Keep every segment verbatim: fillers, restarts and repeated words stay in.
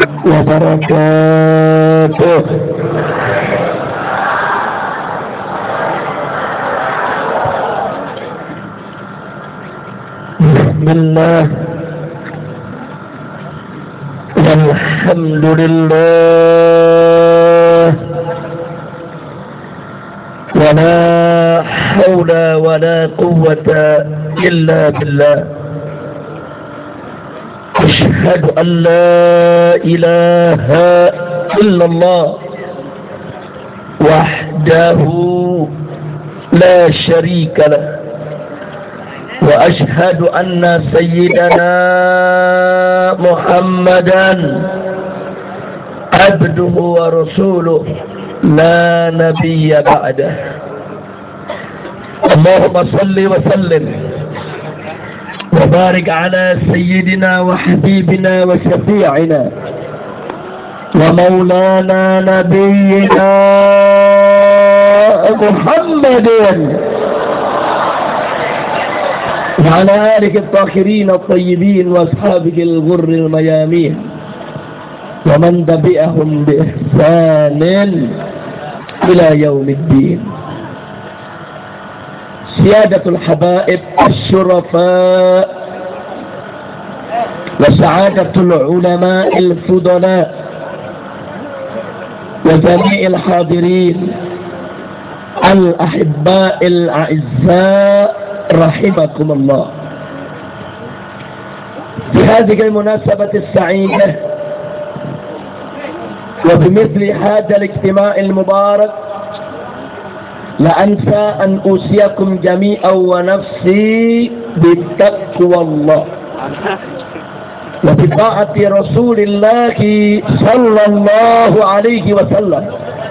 wabarakatuh. Bismillah, walhamdulillah, wala hawla wala quwwata illa billah. Ashhadu an la ilaha illallah wahdahu la syarika lah. وأشهد أن سيدنا محمدا عبده ورسوله لا نبي بعده. اللهم صل وسلم وبارك على سيدنا وحبيبنا وشفيعنا ومولانا نبينا محمد وعلى آله الطاهرين الطيبين وأصحابه الغر الميامين ومن تبعهم بإحسان إلى يوم الدين. سيادة الحبائب الشرفاء وسعادة العلماء الفضلاء وجميع الحاضرين الأحباء الأعزاء رحمكم الله. في هذه المناسبة السعيدة وبمثل هذا الاجتماع المبارك لا أنسى أن أوصيكم جميعا ونفسي بتقوى الله وبطاعة رسول الله صلى الله عليه وسلم.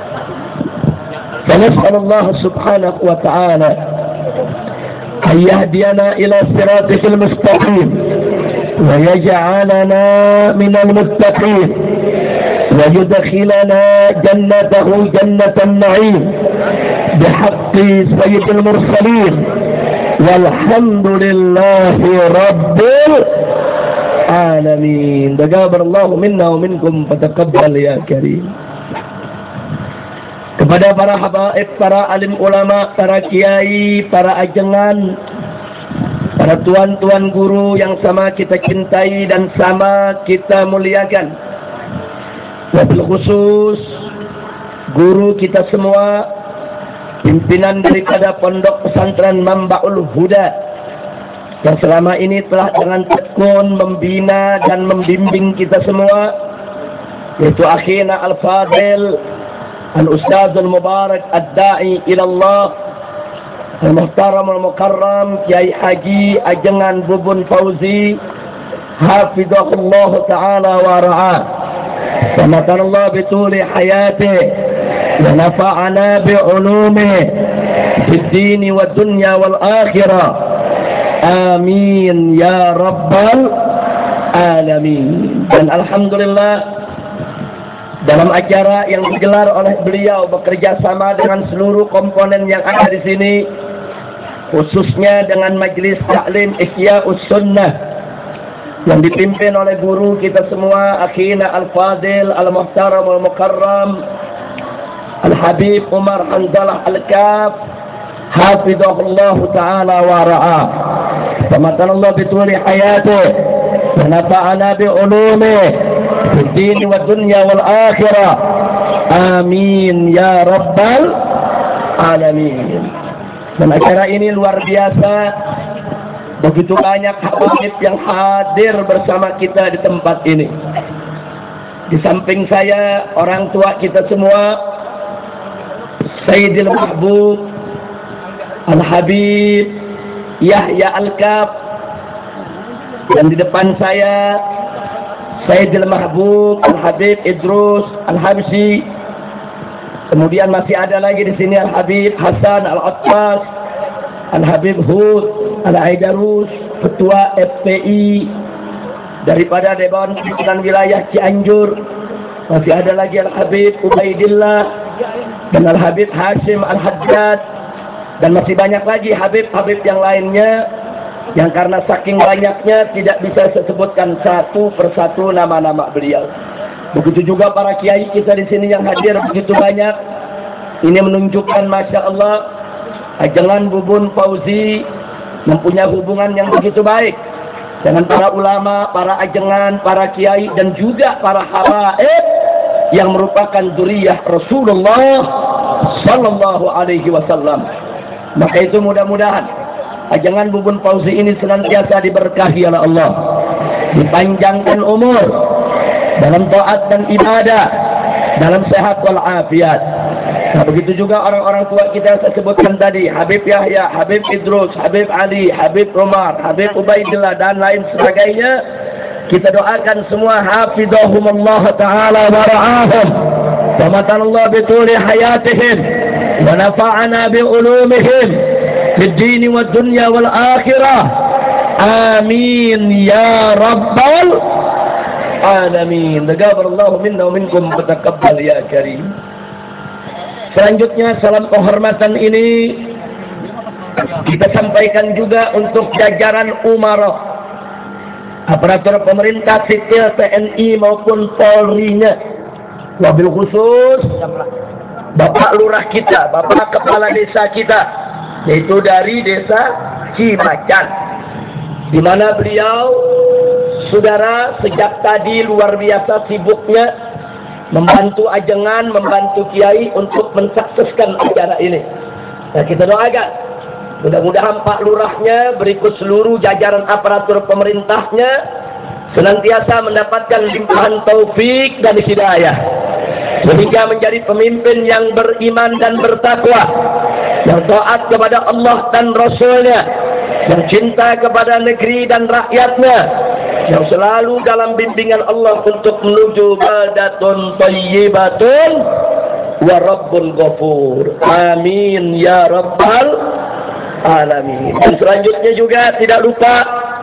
فنسأل الله سبحانه وتعالى أن يهدينا إلى صراطه المستقيم ويجعلنا من المتقين ويدخلنا جنته جنة النعيم بحق سيد المرسلين والحمد لله رب العالمين. تقبل الله منا ومنكم فتقبل يا كريم. Kepada para habaib, para alim ulama, para kiai, para ajengan, para tuan-tuan guru yang sama kita cintai dan sama kita muliakan. Wabil khusus guru kita semua, pimpinan daripada Pondok Pesantren Mambaul Huda yang selama ini telah dengan tekun membina dan membimbing kita semua, yaitu akhina Al-Fadil Al-Ustaz Al-Mubarak Ad-Da'i Ilallah Al-Muhtaram Al-Mukarram Kiai Haji Ajengan Bubun Fauzi Hafizahullah Ta'ala wa ra'ah. Samakan Allah bituli hayati wa nafa'ana bi'ulumi fid dini wa dunya wal akhirah. Amin ya rabbal alamin. Dan alhamdulillah, dalam acara yang digelar oleh beliau bekerja sama dengan seluruh komponen yang ada di sini, khususnya dengan Majelis Taklim Ihya'us Sunnah yang dipimpin oleh guru kita semua, akhina Al-Fadil Al-Muhtaram Al-Mukarram Al-Habib Umar Hanzalah Al-Kaf Hafizahullah Ta'ala wa ra'ah. Samakan Allah bituli hayati wa nafa'ana bi'ulumi Dini wa dunya wal akhirah. Amin ya rabbal alamin. Dan acara ini luar biasa. Begitu banyak habaib yang hadir bersama kita di tempat ini. Di samping saya, orang tua kita semua, Sayyidil Mahbub Al-Habib Yahya Al-Kaf, dan di depan saya Sayyidil Mahbub Al-Habib Idrus Al-Habsyi. Kemudian masih ada lagi di sini Al-Habib Hasan Al-Attas, Al-Habib Hud Al-Aidarus, Ketua F P I daripada Dewan Pimpinan Wilayah Cianjur. Masih ada lagi Al-Habib Ubaidillah dan Al-Habib Hashim Al-Haddad, dan masih banyak lagi Habib-Habib yang lainnya, yang karena saking banyaknya tidak bisa saya sebutkan satu persatu nama-nama beliau. Begitu juga para kiai kita di sini yang hadir begitu banyak. Ini menunjukkan Masya Allah, Ajengan Bubun Fauzi mempunyai hubungan yang begitu baik dengan para ulama, para ajengan, para kiai, dan juga para habaib yang merupakan dzurriyyah Rasulullah Sallallahu Alaihi Wasallam. Maka itu mudah-mudahan Ajengan Bubun Fauzi ini senantiasa diberkahi oleh Allah, dipanjangkan umur dalam taat dan ibadah, dalam sehat wal afiat. Nah, begitu juga orang-orang tua kita yang saya sebutkan tadi, Habib Yahya, Habib Idrus, Habib Ali, Habib Umar, Habib Ubaidillah, dan lain sebagainya. Kita doakan semua hafizahumullah ta'ala wa ra'ahum wa matanallah bituli hayatihim wa nafa'ana bi'ulumihim fid dini wad dunya wal akhirah. Amin ya rabbal alamin. Taqabbalallahu minna wa minkum wa taqabbal ya karim. Selanjutnya salam penghormatan ini kita sampaikan juga untuk jajaran umarah, aparatur pemerintah sipil, T N I maupun Polri-nya. Wabil khusus Bapak Lurah kita, Bapak Kepala Desa kita, yaitu dari Desa Cimacan, di mana beliau, saudara, sejak tadi luar biasa sibuknya membantu ajengan, membantu kiai untuk mensukseskan acara ini. Nah, kita doakan mudah-mudahan Pak Lurahnya berikut seluruh jajaran aparatur pemerintahnya senantiasa mendapatkan limpahan taufik dan hidayah, sehingga menjadi pemimpin yang beriman dan bertakwa, yang taat kepada Allah dan Rasulnya, yang cinta kepada negeri dan rakyatnya, yang selalu dalam bimbingan Allah untuk menuju baldatun thayyibatun wa rabbun ghafur. Amin ya rabbal alamin. Dan selanjutnya juga tidak lupa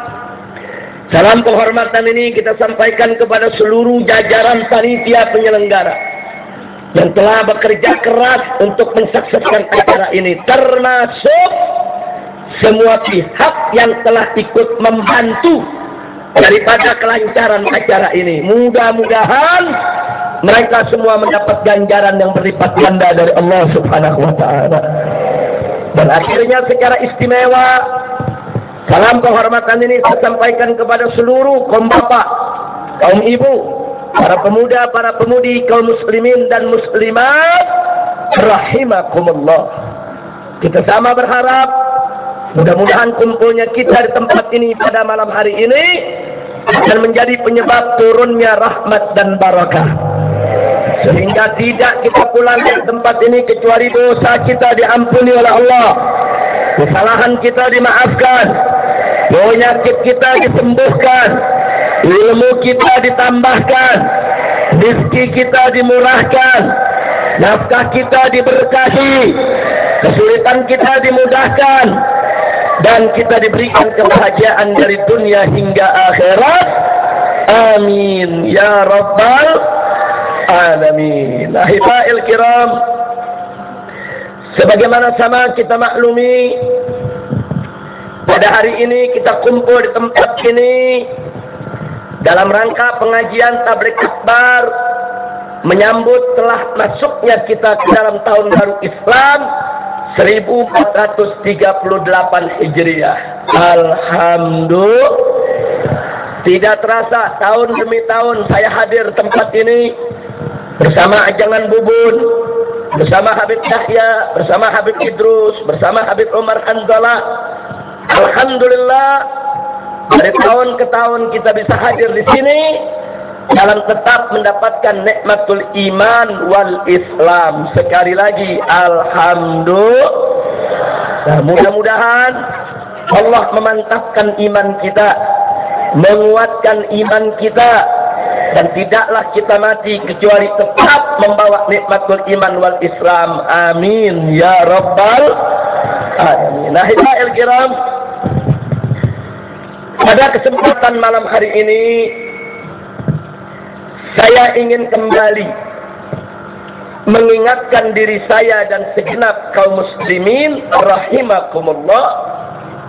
salam penghormatan ini kita sampaikan kepada seluruh jajaran panitia penyelenggara yang telah bekerja keras untuk mensukseskan acara ini, termasuk semua pihak yang telah ikut membantu daripada kelancaran acara ini. Mudah-mudahan mereka semua mendapat ganjaran yang berlipat ganda dari Allah Subhanahu wa taala. Dan akhirnya secara istimewa salam penghormatan ini saya sampaikan kepada seluruh kaum bapak, kaum ibu, para pemuda, para pemudi, kaum muslimin dan muslimat rahimakumullah. Kita sama berharap mudah-mudahan kumpulnya kita di tempat ini pada malam hari ini akan menjadi penyebab turunnya rahmat dan barakah, sehingga tidak kita pulang dari tempat ini kecuali dosa kita diampuni oleh Allah, kesalahan kita dimaafkan, penyakit kita disembuhkan, ilmu kita ditambahkan, rezeki kita dimurahkan, nafkah kita diberkahi, kesulitan kita dimudahkan, dan kita diberikan kebahagiaan dari dunia hingga akhirat. Amin ya rabbal alamin. Ahibail kiram, sebagaimana sama kita maklumi, pada hari ini kita kumpul di tempat ini dalam rangka pengajian tabligh akbar menyambut telah masuknya kita ke dalam tahun baru Islam seribu empat ratus tiga puluh delapan Hijriah. Alhamdulillah. Tidak terasa tahun demi tahun saya hadir tempat ini bersama Ajengan Bubun, bersama Habib Yahya, bersama Habib Idrus, bersama Habib Umar Hanzalah. Alhamdulillah, dari tahun ke tahun kita bisa hadir di sini dalam tetap mendapatkan nikmatul iman wal Islam. Sekali lagi alhamdulillah. Nah, mudah-mudahan Allah memantapkan iman kita, menguatkan iman kita, dan tidaklah kita mati kecuali tetap membawa nikmatul iman wal Islam. Amin ya rabbal alamin. Nah, hadirin kiram, pada kesempatan malam hari ini saya ingin kembali mengingatkan diri saya dan segenap kaum muslimin rahimakumullah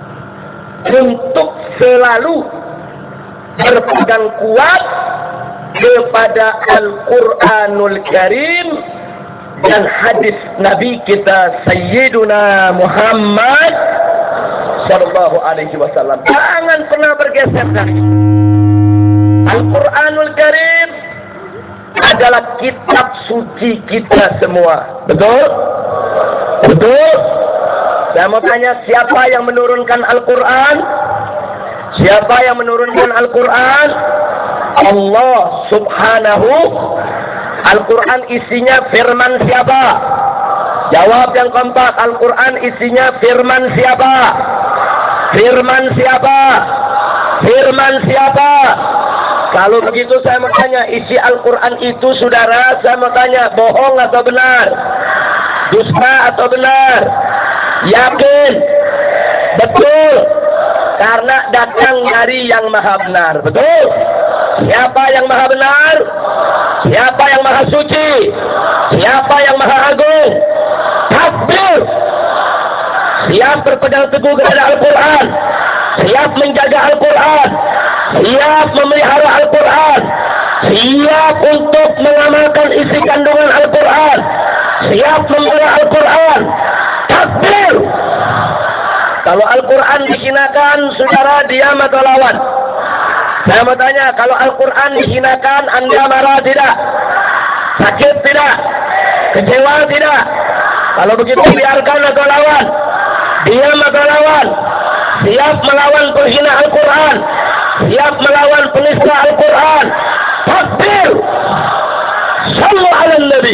untuk selalu berpegang kuat kepada Al-Quranul Karim dan hadis Nabi kita Sayyiduna Muhammad Sallallahu Alaihi Wasallam. Jangan pernah bergeser dari Al-Quranul Karim adalah kitab suci kita semua. Betul? Betul? Saya mau tanya, siapa yang menurunkan Al-Quran? Siapa yang menurunkan Al-Quran? Allah Subhanahu. Al-Quran isinya firman siapa? Jawab yang kompak. Al-Quran isinya firman siapa? Firman siapa? Firman siapa? Kalau begitu saya mau tanya, isi Al-Quran itu saudara, saya mau tanya, bohong atau benar? Dusta atau benar? Yakin? Betul? Karena datang dari yang maha benar. Betul? Siapa yang maha benar? Siapa yang maha suci? Siapa yang maha agung? Takbir! Siap berpegang teguh kepada Al-Quran, siap menjaga Al-Quran, siap memelihara Al-Quran, siap untuk mengamalkan isi kandungan Al-Quran, siap membela Al-Quran. Takbir! Kalau Al-Quran dihinakan, saudara diam atau lawan? Saya mau tanya, kalau Al-Quran dihinakan, Anda marah tidak? Sakit tidak? Kecewa tidak? Kalau begitu biarkan atau lawan? Diam atau lawan? Siap melawan penghina Al-Quran, siap melawan penista Al-Quran. Takbir! Sallu ala Nabi.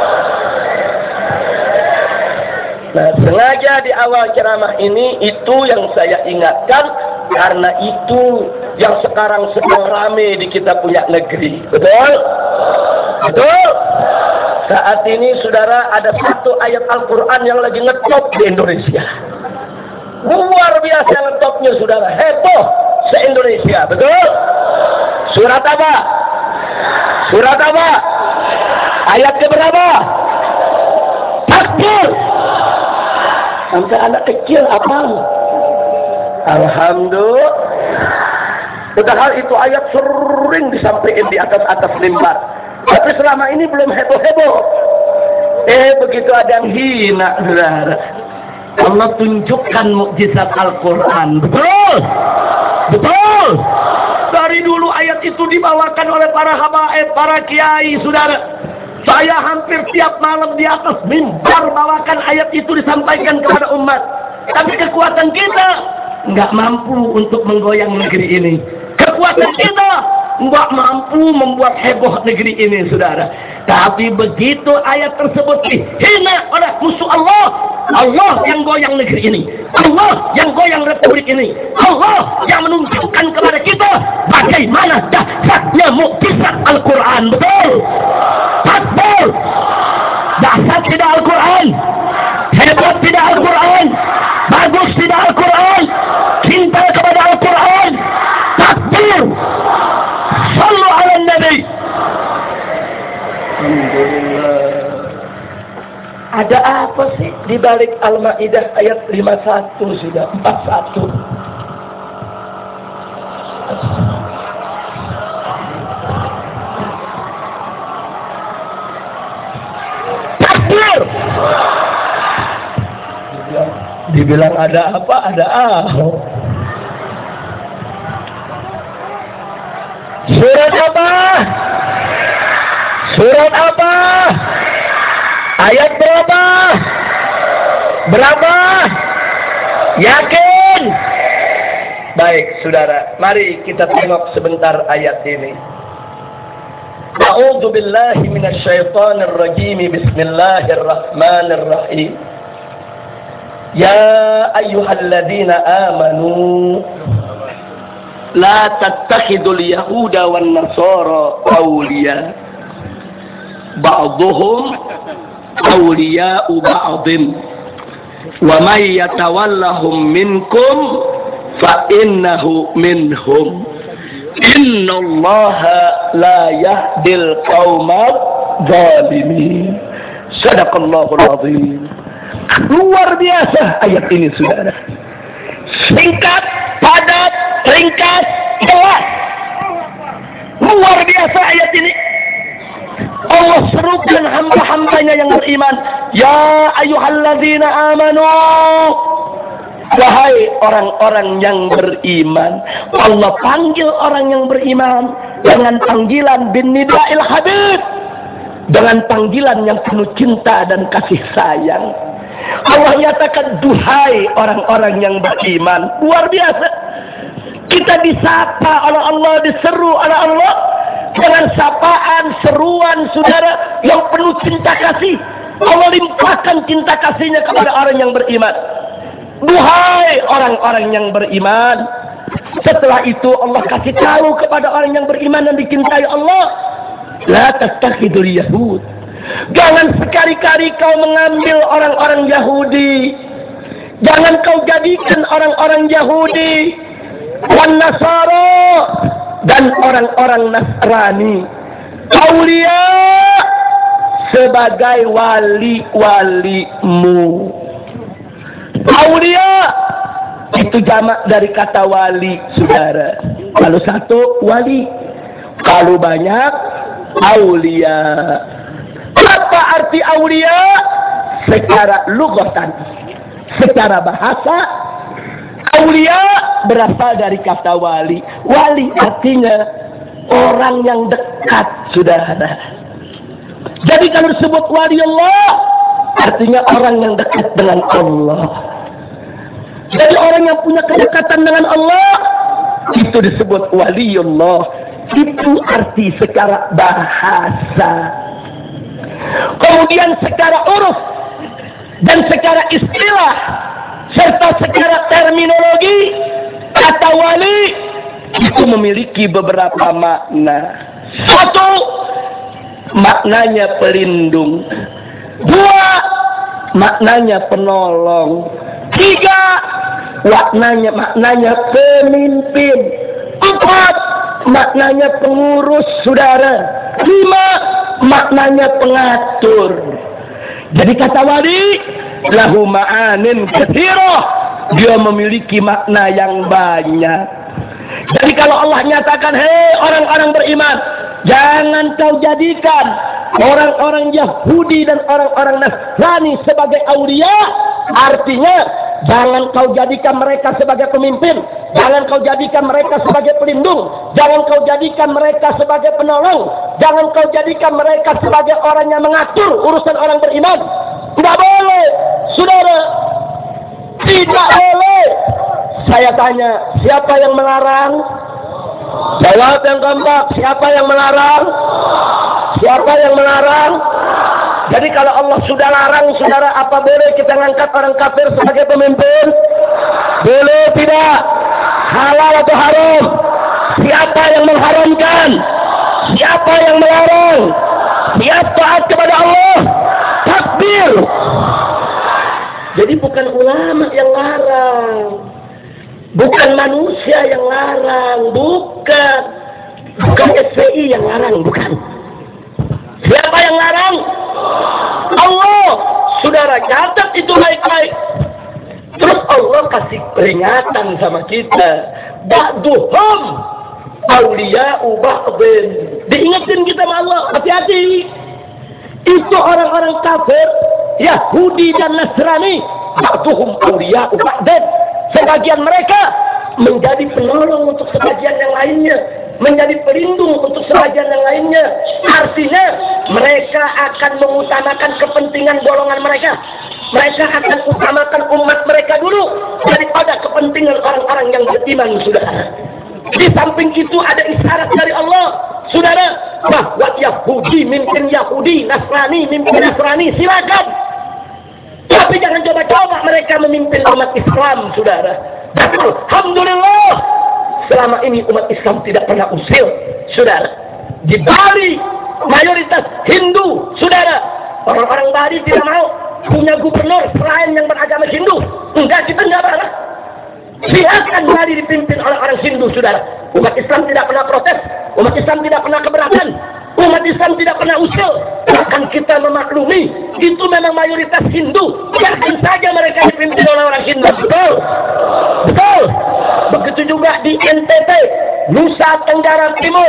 Nah, sengaja di awal ceramah ini itu yang saya ingatkan, karena itu yang sekarang sedang rame di kita punya negeri. Betul? Betul? Saat ini saudara ada satu ayat Al-Quran yang lagi ngetop di Indonesia. Luar biasa ngetopnya saudara, heboh se-Indonesia. Betul? Surat apa? Surat apa? Ayat keberapa? Takbir! Sampai anak kecil apa? Alhamdulillah. Padahal itu ayat sering disampaikan di atas-atas mimbar. Tapi selama ini belum heboh-heboh. Eh, begitu ada yang hina, saudara. Allah tunjukkan mukjizat Al-Quran. Betul? Betul? Dari dulu ayat itu dibawakan oleh para habaib, para kiai, saudara. Saya hampir tiap malam di atas mimbar bawakan ayat itu disampaikan kepada umat. Tapi kekuatan kita nggak mampu untuk menggoyang negeri ini. Kekuatan kita nggak mampu membuat heboh negeri ini, saudara. Tapi begitu ayat tersebut dihina oleh musuh Allah, Allah yang goyang negeri ini, Allah yang goyang republik ini, Allah yang menunjukkan kepada kita bagaimana dahsyatnya mukjizat Al-Quran. Betul? Takbir! Dahsyat tidak Al-Quran, hebat tidak Al-Quran, bagus tidak Al-Quran, cinta kepada Al-Quran. Takbir! Sallu ala Nabi. Alhamdulillah. Ada apa sih di balik Al-Maidah ayat lima puluh satu sudah empat puluh satu? Takbir! Dibilang ada apa? Ada apa? Surat apa? Surat apa? Ayat berapa? Berapa? Yakin? Baik, saudara. Mari kita tengok sebentar ayat ini. A'udzu billahi minasyaitonir rajim. Bismillahirrahmanirrahim. Ya ayyuhalladzina amanu la tattakhidul yahuda wan nasara awliya ba'dhum awliya'u ba'dhin wa may yatawallahum minkum fa innahu minhum innallaha la yahdil qaumadz zalimin. Shadaqallahul azim. Luar biasa ayat ini, saudara. Singkat, padat, ringkas, jelas. Luar biasa ayat ini. Allah serukan hamba-hambanya yang beriman. Ya ayyuhalladzina amanu. Wahai orang-orang yang beriman. Allah panggil orang yang beriman dengan panggilan bin nida'il habib, dengan panggilan yang penuh cinta dan kasih sayang. Allah nyatakan duhai orang-orang yang beriman. Luar biasa. Kita disapa oleh Allah, diseru oleh Allah dengan sapaan, seruan saudara yang penuh cinta kasih. Allah limpahkan cinta kasihnya kepada orang yang beriman. Duhai orang-orang yang beriman. Setelah itu Allah kasih tahu kepada orang yang beriman dan dicintai Allah, la tattakhidul yahud. Jangan sekali-kali kau mengambil orang-orang Yahudi. Jangan kau jadikan orang-orang Yahudi wan Nasara dan orang-orang Nasrani aulia sebagai wali-walimu. Aulia itu jamak dari kata wali, saudara. Kalau satu wali, kalau banyak aulia. Apa arti aulia? Secara lugatan, secara bahasa, aulia berasal dari kata wali. Wali artinya orang yang dekat, saudara. Jadi kalau disebut wali Allah, artinya orang yang dekat dengan Allah. Jadi orang yang punya kedekatan dengan Allah, itu disebut waliullah. Itu arti secara bahasa. Kemudian secara uruf dan secara istilah serta secara terminologi, kata wali itu memiliki beberapa makna. Satu, maknanya pelindung. Dua, maknanya penolong. Tiga, maknanya maknanya pemimpin. Empat, maknanya pengurus, saudara. Lima, maknanya pengatur. Jadi kata wali lahu ma'anin katsirah, dia memiliki makna yang banyak. Jadi kalau Allah nyatakan, hei orang-orang beriman, jangan kau jadikan orang-orang Yahudi dan orang-orang Nasrani sebagai aulia, artinya jangan kau jadikan mereka sebagai pemimpin, jangan kau jadikan mereka sebagai pelindung, jangan kau jadikan mereka sebagai penolong, jangan kau jadikan mereka sebagai orang yang mengatur urusan orang beriman. Tidak boleh, saudara, tidak boleh. Saya tanya, siapa yang melarang? Jawab yang keempat, siapa yang melarang? Siapa yang melarang? Jadi kalau Allah sudah larang, saudara, apa boleh kita ngangkat orang kafir sebagai pemimpin? Boleh tidak? Halal atau haram? Siapa yang mengharamkan? Siapa yang melarang? Siapa taat kepada Allah? Takbir. Jadi bukan ulama yang larang, bukan manusia yang larang, bukan bukan S P I yang larang, bukan. Siapa yang larang? Allah. Saudara, catat itu baik-baik. Terus Allah kasih peringatan sama kita. Ba'duhum awliya'u ba'din. Diingetin kita sama Allah, hati-hati. Itu orang-orang kafir, Yahudi dan Nasrani. Ba'duhum awliya'u ba'din. Sebagian mereka menjadi penolong untuk sebagian yang lainnya, menjadi pelindung untuk sebagian yang lainnya. Artinya mereka akan mengutamakan kepentingan golongan mereka. Mereka akan utamakan umat mereka dulu daripada kepentingan orang-orang yang beriman, saudara. Di samping itu ada isyarat dari Allah, saudara, bahwa Yahudi mimpin Yahudi, Nasrani mimpin Nasrani, silakan. Tapi jangan coba-coba mereka memimpin umat Islam, saudara. Dan alhamdulillah, selama ini umat Islam tidak pernah usil, saudara. Di Bali, mayoritas Hindu, saudara. Orang-orang Bali tidak mau punya gubernur selain yang beragama Hindu. Enggak, kita enggak pernah. Biarkan Bali dipimpin oleh orang Hindu, saudara. Umat Islam tidak pernah protes. Umat Islam tidak pernah keberatan. Umat Islam tidak pernah usil. Bahkan kita memaklumi, itu memang mayoritas Hindu. Biarkan saja mereka dipimpin oleh orang Hindu. Betul? Betul? Begitu juga di N T T, Nusa Tenggara Timur.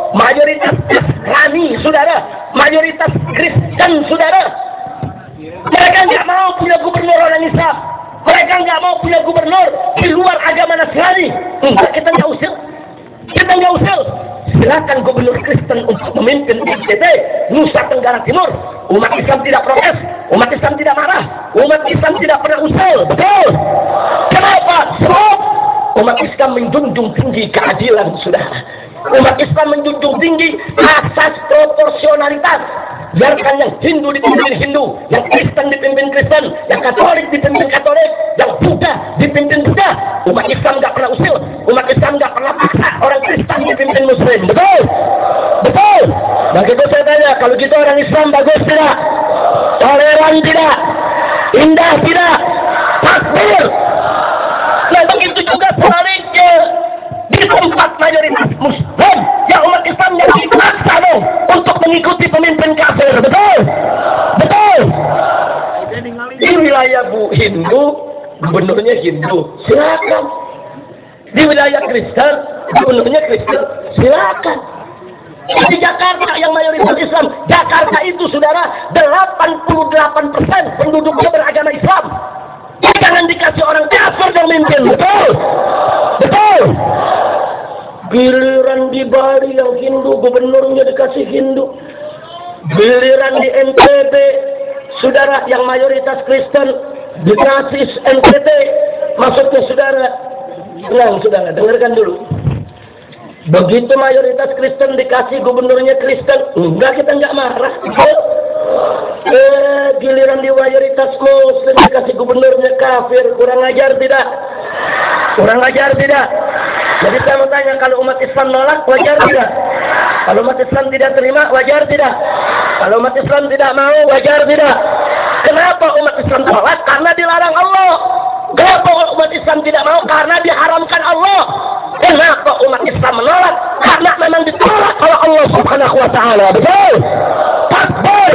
mayoritas Nasrani, saudara, mayoritas Kristen, saudara. Mereka nggak mau punya gubernur orang Islam. Mereka nggak mau punya gubernur di luar agama Nasrani. Enggak, kita nggak usil. Kita nggak usil. Silakan gubernur Kristen untuk memimpin N T T, Nusa Tenggara Timur. Umat Islam tidak protes, umat Islam tidak marah, umat Islam tidak pernah usul. Betul. Kenapa? Sebab umat Islam menjunjung tinggi keadilan, saudara. Umat Islam menjunjung tinggi asas proporsionalitas. Biarkan yang Hindu dipimpin Hindu, yang Kristen dipimpin Kristen, yang Katolik dipimpin Katolik, yang Buddha dipimpin Buddha. Umat Islam nggak pernah usil, umat Islam nggak pernah paksa orang Kristen dipimpin Muslim. Betul, betul. Dan itu saya tanya, kalau gitu orang Islam bagus tidak? Toleran tidak? Indah tidak? Takbir. Nah begitu juga sebaliknya. Di tempat mayoritas Muslim, ya umat Islam yang dipaksa dong untuk mengikuti pemimpin kafir. Betul, betul. Di wilayah Bu Hindu, gubernurnya Hindu, silakan. Di wilayah Kristen, gubernurnya Kristen, silakan. Di Jakarta yang mayoritas Islam, Jakarta itu saudara delapan puluh delapan persen penduduknya beragama Islam. Jangan dikasih orang kafir yang mimpin. Betul, betul. Giliran di Bali yang Hindu, gubernurnya dikasih Hindu. Giliran di N T B, saudara yang mayoritas Kristen, dikasih N T T. Maksudnya saudara, tenang saudara, dengarkan dulu. Begitu mayoritas Kristen dikasih gubernurnya Kristen, enggak, kita enggak marah. Eh, giliran di mayoritas Muslim dikasih gubernurnya kafir, kurang ajar tidak? Kurang ajar tidak? Jadi saya mau tanya, kalau umat Islam nolak, wajar tidak? Kalau umat Islam tidak terima, wajar tidak? Kalau umat Islam tidak mau, wajar tidak? Kenapa umat Islam tolak? Karena dilarang Allah. Kenapa umat Islam tidak mau? Karena diharamkan Allah. Kenapa umat Islam menolak? Karena memang ditolak oleh Allah Subhanahu wa Ta'ala. Betul? Takbir.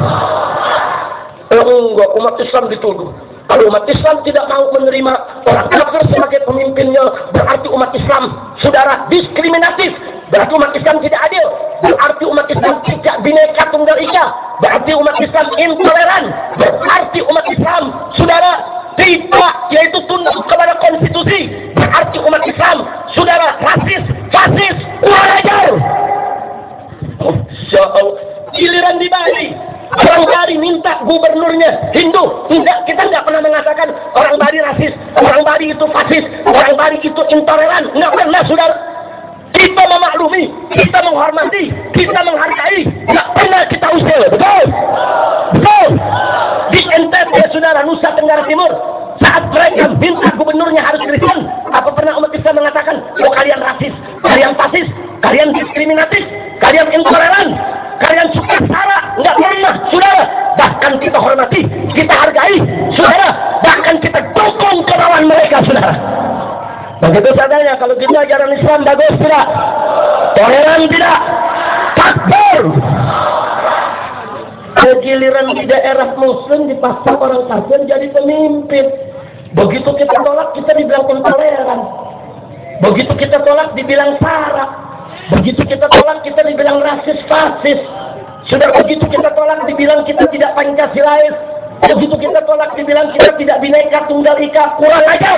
Oh, enggak, umat Islam dituduh. Kalau umat Islam tidak mau menerima orang kafir sebagai pemimpinnya, berarti umat Islam, saudara, diskriminatif. Berarti umat Islam tidak adil. Berarti umat Islam tidak bineka tunggal ika. Berarti umat Islam intoleran. Berarti umat Islam, saudara, tidak, yaitu tunduk kepada konstitusi. Berarti umat Islam, saudara, rasis, fasis, kurang ajar. Oh, giliran di Bali, orang Bali minta gubernurnya Hindu. Tidak, kita nggak pernah mengatakan orang Bali rasis, orang Bali itu fasis, orang Bali itu intoleran. Nggak pernah, saudara. Kita memaklumi, kita menghormati, kita menghargai. Nggak pernah kita usil. Betul? Betul? Di N T B, saudara, Nusa Tenggara Timur, saat mereka minta gubernurnya harus Kristen, apa pernah umat Islam mengatakan, oh kalian rasis, kalian fasis, kalian diskriminatif, kalian intoleran, kalian suka sara? Nggak pernah, saudara. Bahkan kita hormati, kita hargai, saudara. Bahkan kita dukung kelawan mereka, saudara. Begitu sadanya, kalau kita ajaran Islam bagus tidak? Toleran tidak? Takbir. Giliran di daerah Muslim dipaksa orang kafir jadi pemimpin. Begitu kita tolak, kita dibilang intoleran. Begitu kita tolak, dibilang sara. Begitu kita tolak, kita dibilang rasis, fasis. Sudah begitu kita tolak, dibilang kita tidak Pancasilais. Begitu kita tolak, dibilang kita tidak bineka tunggal ika. Kurang ajar.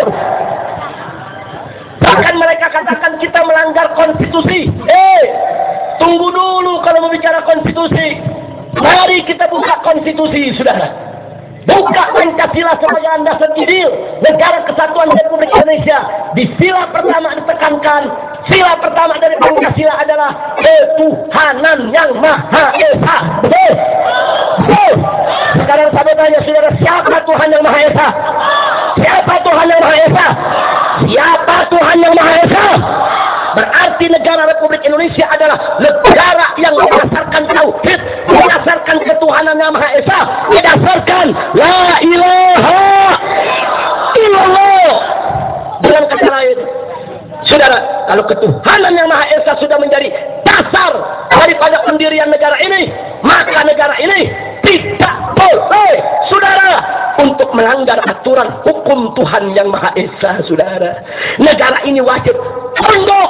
Bahkan mereka katakan kita melanggar konstitusi. Eh, tunggu dulu kalau mau bicara konstitusi. Mari kita buka konstitusi, saudara. Buka Pancasila sebagai landasan ideal Negara Kesatuan Republik Indonesia. Di sila pertama ditekankan, sila pertama dari Pancasila adalah ketuhanan yang Maha Esa. Betul? Betul? Sekarang saya tanya saudara, siapa Tuhan yang Maha Esa? Siapa Tuhan yang Maha Esa? Siapa Tuhan yang Maha Esa? Berarti negara Republik Indonesia adalah negara yang berdasarkan tauhid, berdasarkan ketuhanan yang Maha Esa, berdasarkan la ilaha illallah. Dengan kata lain, saudara, kalau ketuhanan yang Maha Esa sudah menjadi dasar daripada pendirian negara ini, maka negara ini tidak boleh, saudara, untuk melanggar aturan hukum Tuhan yang Maha Esa, saudara. Negara ini wajib tunduk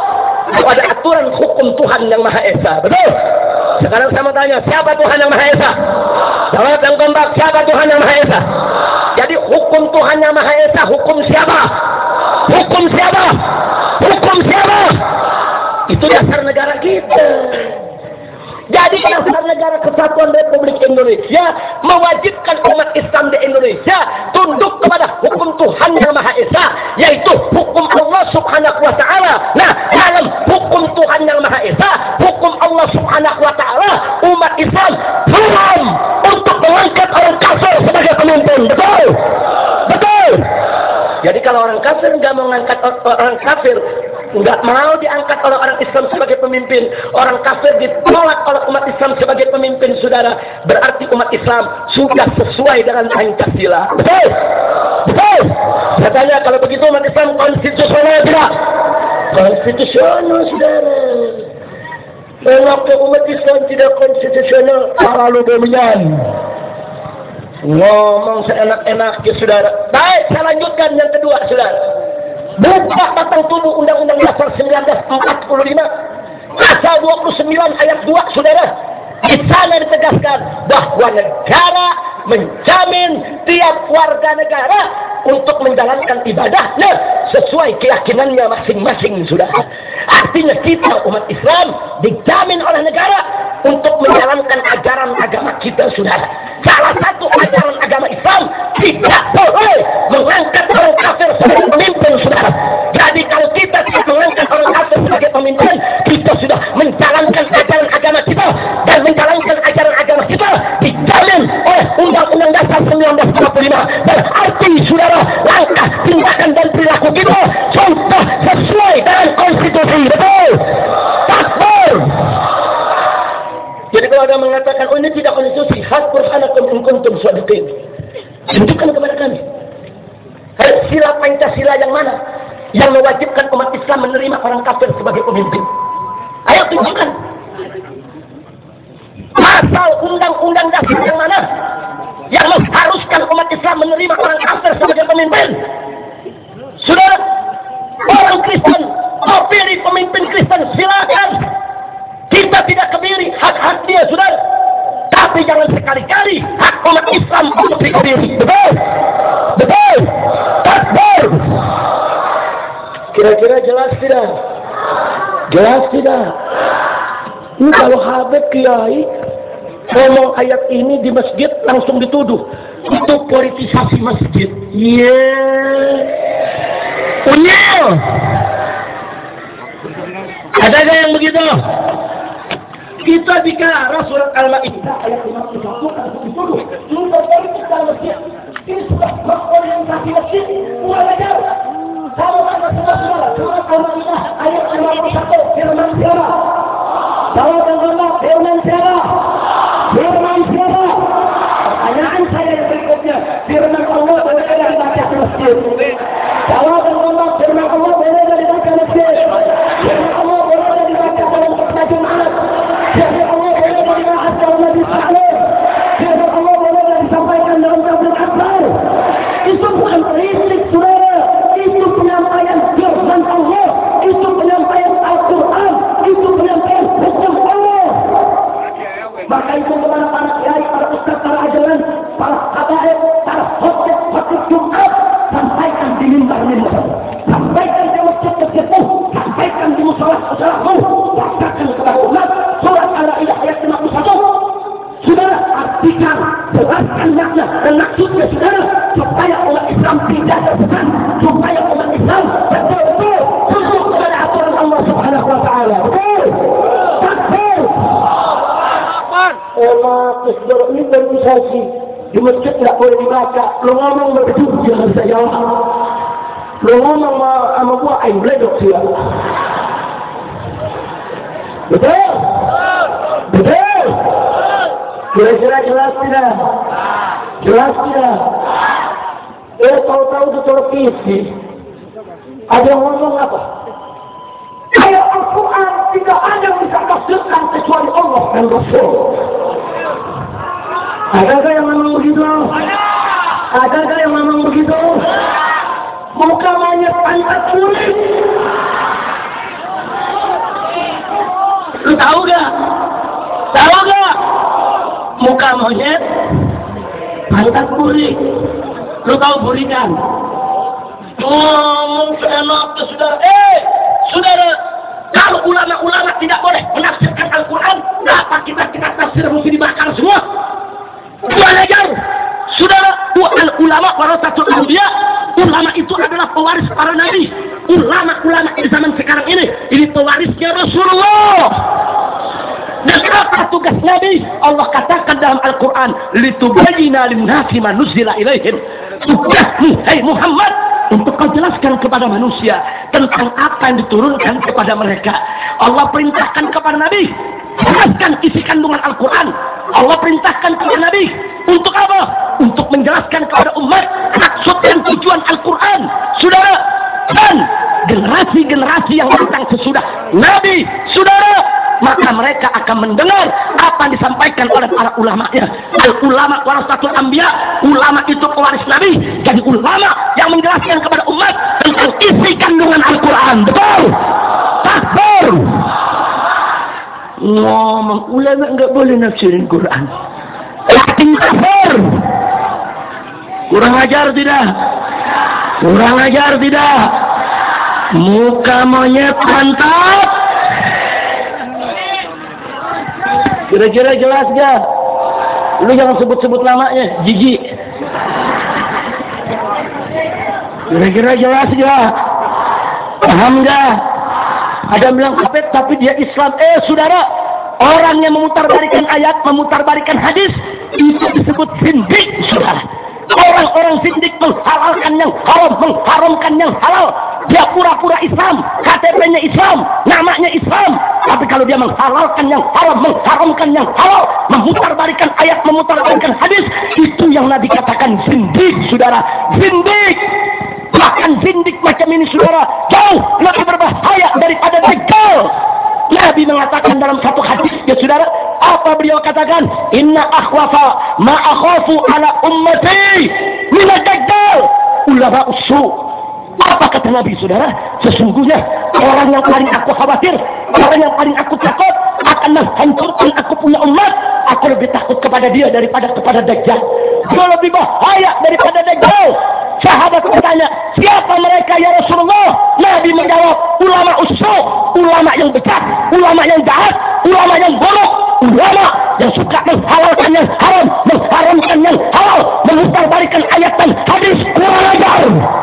kepada aturan hukum Tuhan yang Maha Esa. Betul? Sekarang saya mau tanya, siapa Tuhan yang Maha Esa? Jawab yang kompak, siapa Tuhan yang Maha Esa? Jadi hukum Tuhan yang Maha Esa, hukum siapa? Hukum siapa? Hukum siapa? Itu dasar negara kita. Jadi dasar negara kesatuan Republik Indonesia mewajibkan umat Islam di Indonesia tunduk kepada hukum Tuhan yang Maha Esa, yaitu hukum Allah Subhanahu wa Ta'ala. Nah, dalam hukum Tuhan yang Maha Esa, hukum Allah Subhanahu wa Ta'ala, umat Islam haram untuk mengangkat orang kafir sebagai pemimpin. Betul? Betul? Jadi kalau orang kafir nggak mau mengangkat orang kafir, nggak mau diangkat oleh orang Islam sebagai pemimpin, orang kafir ditolak oleh umat Islam sebagai pemimpin, saudara, berarti umat Islam sudah sesuai dengan Pancasila. Betul? Betul? Saya tanya, kalau begitu umat Islam konstitusional tidak? Konstitusional, saudara. Mengapa umat Islam tidak konstitusional? Terlalu dominan. Ngomong seenak-enaknya, saudara. Baik, saya lanjutkan yang kedua, saudara. Buka batang tubuh Undang-Undang Dasar seribu sembilan ratus empat puluh lima, pasal dua puluh sembilan ayat dua, saudara. Di sana ditegaskan bahwa negara menjamin tiap warga negara untuk menjalankan ibadahnya sesuai keyakinannya masing-masing, saudara. Artinya kita umat Islam dijamin oleh negara untuk menjalankan ajaran agama kita, saudara. Salah satu ajaran agama Islam tidak boleh mengangkat orang kafir sebagai pemimpin, saudara. Jadi kalau kita tidak mengangkat orang kafir sebagai pemimpin, kita sudah menjalankan ajaran agama kita, dan menjalankan ajaran agama kita dijamin oleh Undang-Undang Dasar seribu sembilan ratus empat puluh lima. Berarti, saudara, langkah, tindakan dan perilaku kita contoh sesuai dengan konstitusi. Betul? Takbir. Jadi kalau ada mengatakan, oh ini tidak konstitusi, hak burhanakum in kuntum shadiqin, tunjukkan kepada kami sila Pancasila yang mana yang mewajibkan umat Islam menerima orang kafir sebagai pemimpin. Ayo tunjukkan. Pasal Undang-Undang Dasar yang mana yang mengharuskan umat Islam menerima orang kafir sebagai pemimpin. Saudara, orang Kristen mau pilih pemimpin Kristen, silakan. Kita tidak kebiri hak-hak dia, saudara. Tapi jangan sekali-kali hak umat Islam untuk dikebiri. Betul? Betul? Takbir. Kira-kira jelas tidak? Jelas tidak? Ini kalau Habib Kiai ngomong ayat ini di masjid langsung dituduh itu politisasi masjid. Iya. Yeah. Unyil. Ada nggak yang begitu? Kita bicara surat Al-Maidah ayat lima puluh satu dituduh itu politik dalam masjid. Ini sudah mengorientasi masjid mulai jauh. Kalau ada saudara surat Al-Maidah ayat lima puluh satu firman siapa? Kalau dengar firman siapa? Firman siapa? Pertanyaan saya yang berikutnya, firman Allah boleh tidak dibaca di masjid? Kalau dengar firman Allah boleh tidak dibaca di masjid? Firman Allah boleh tidak dibaca dalam khutbah Jumat? Firman Allah boleh tidak dibahas dalam majlis taklim? Firman Allah boleh tidak disampaikan dalam tabligh akbar? Itu bukan kritik, saudara. Itu penyampaian firman Allah. Itu penyampaian Al-Quran. Itu penyampaian hukum Allah. Maka itu kepada para kiai, para ustaz, para ajaran, para habaib, para khotib, khotib Jumat, sampaikan di mimbar-mimbar, sampaikan di masjid-masjid, sampaikan di musolah-musolahmu, bacakan kepada umat surat Al-Maidah ayat lima puluh satu. Saudara, artikan, jelaskan makna dan maksudnya, saudara, supaya umat Islam tidak tersesat, supaya umat Islam betul-betul tunduk kepada aturan Allah Subhanahu wa Ta'ala. Betul? Takbir. Allah Akbar, ini politisasi. Di masjid tidak boleh dibaca. Lo ngomong begitu, jangan bisa jawab. Lo ngomong sama gua, ayo ledok sila. Betul? Betul? Kira-kira jelas tidak? Jelas tidak? Eh, tahu-tahu di televisi ada yang ngomong apa? Ayat Al-Quran tidak ada yang bisa tafsirkan kecuali Allah dan Rasul. Adakah yang memang begitu? Adakah yang memang begitu? Muka banyak pantat kulit. Lu tahu gak? Tahu gak? Muka monyet, pantat buri. Lu tahu buri kan? Ngomong seenaknya saudara. Eh, saudara, kalau ulama-ulama tidak boleh menafsirkan Al-Quran, kenapa kita kita tafsir mesti dibakar semua? Buang ajar. Saudara, bukan ulama warasatul anbiya. Ulama itu adalah pewaris para nabi. Ulama-ulama di zaman sekarang ini, ini pewarisnya Rasulullah. Dan apa tugas Nabi? Allah katakan dalam Al-Quran, litubayyina lin-nasi ma nuzila ilaihim. Tugasmu, hai Muhammad, untuk kau jelaskan kepada manusia tentang apa yang diturunkan kepada mereka. Allah perintahkan kepada Nabi, jelaskan isi kandungan Al-Quran. Allah perintahkan kepada Nabi untuk apa? Untuk menjelaskan kepada umat maksud dan tujuan Al-Quran. Saudara, dan generasi-generasi yang datang sesudah Nabi, saudara, maka mereka akan mendengar apa yang disampaikan oleh para ulamanya. Al-ulama warasatul anbiya, ulama itu pewaris Nabi. Jadi ulama yang menjelaskan kepada umat tentang isi kandungan Al-Quran. Betul? Takbir. Ngomong ulama enggak boleh nafsirin Quran. Yakin kafir. Kurang ajar tidak? Kurang ajar tidak? Muka monyet pantat. Kira-kira jelas gak? Lu jangan sebut-sebut namanya, jijik. Kira-kira jelas gak? Paham gak? Ada bilang kafir tapi dia Islam. Eh saudara, orang yang memutarbalikan ayat, memutarbalikan hadis, itu disebut zindik, saudara. Orang-orang zindik menghalalkan yang haram, mengharamkan yang halal. Dia pura-pura Islam, K T P-nya Islam, namanya Islam. Tapi kalau dia menghalalkan yang haram, mengharamkan yang halal, memutarbalikan ayat, memutarbalikan hadis, itu yang Nabi katakan zindik, saudara. Zindik. Bahkan zindik macam ini, saudara, jauh lebih berbahaya daripada dajjal. Nabi mengatakan dalam satu hadis, ya saudara, apa beliau katakan? Inna akhwafa ma akhafu ala ummati min ad-dajjal ulama usu. Apa kata Nabi, saudara? Sesungguhnya orang yang paling aku khawatir, orang yang paling aku takut akan menghancurkan aku punya umat. Aku lebih takut kepada dia daripada kepada dajjal. Dia lebih bahaya daripada dajjal. Sahabat bertanya, siapa mereka ya Rasulullah? Nabi menjawab, ulama usuk, ulama yang bejat, ulama yang jahat, ulama yang buruk, ulama yang suka menghalalkan yang haram, mengharamkan yang halal, memutarbalikan ayat dan hadis. Kurang ajar.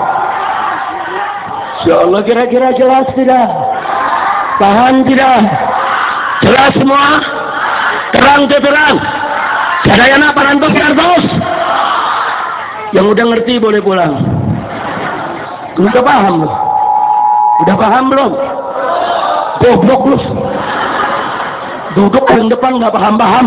Insyaallah kira-kira jelas tidak? Paham tidak? Jelas semua? Terang ke terang. Sadayana parantos kartos. Yang udah ngerti boleh pulang. Udah paham? Udah paham belum? Goblok lu. Duduk paling depan nggak paham-paham.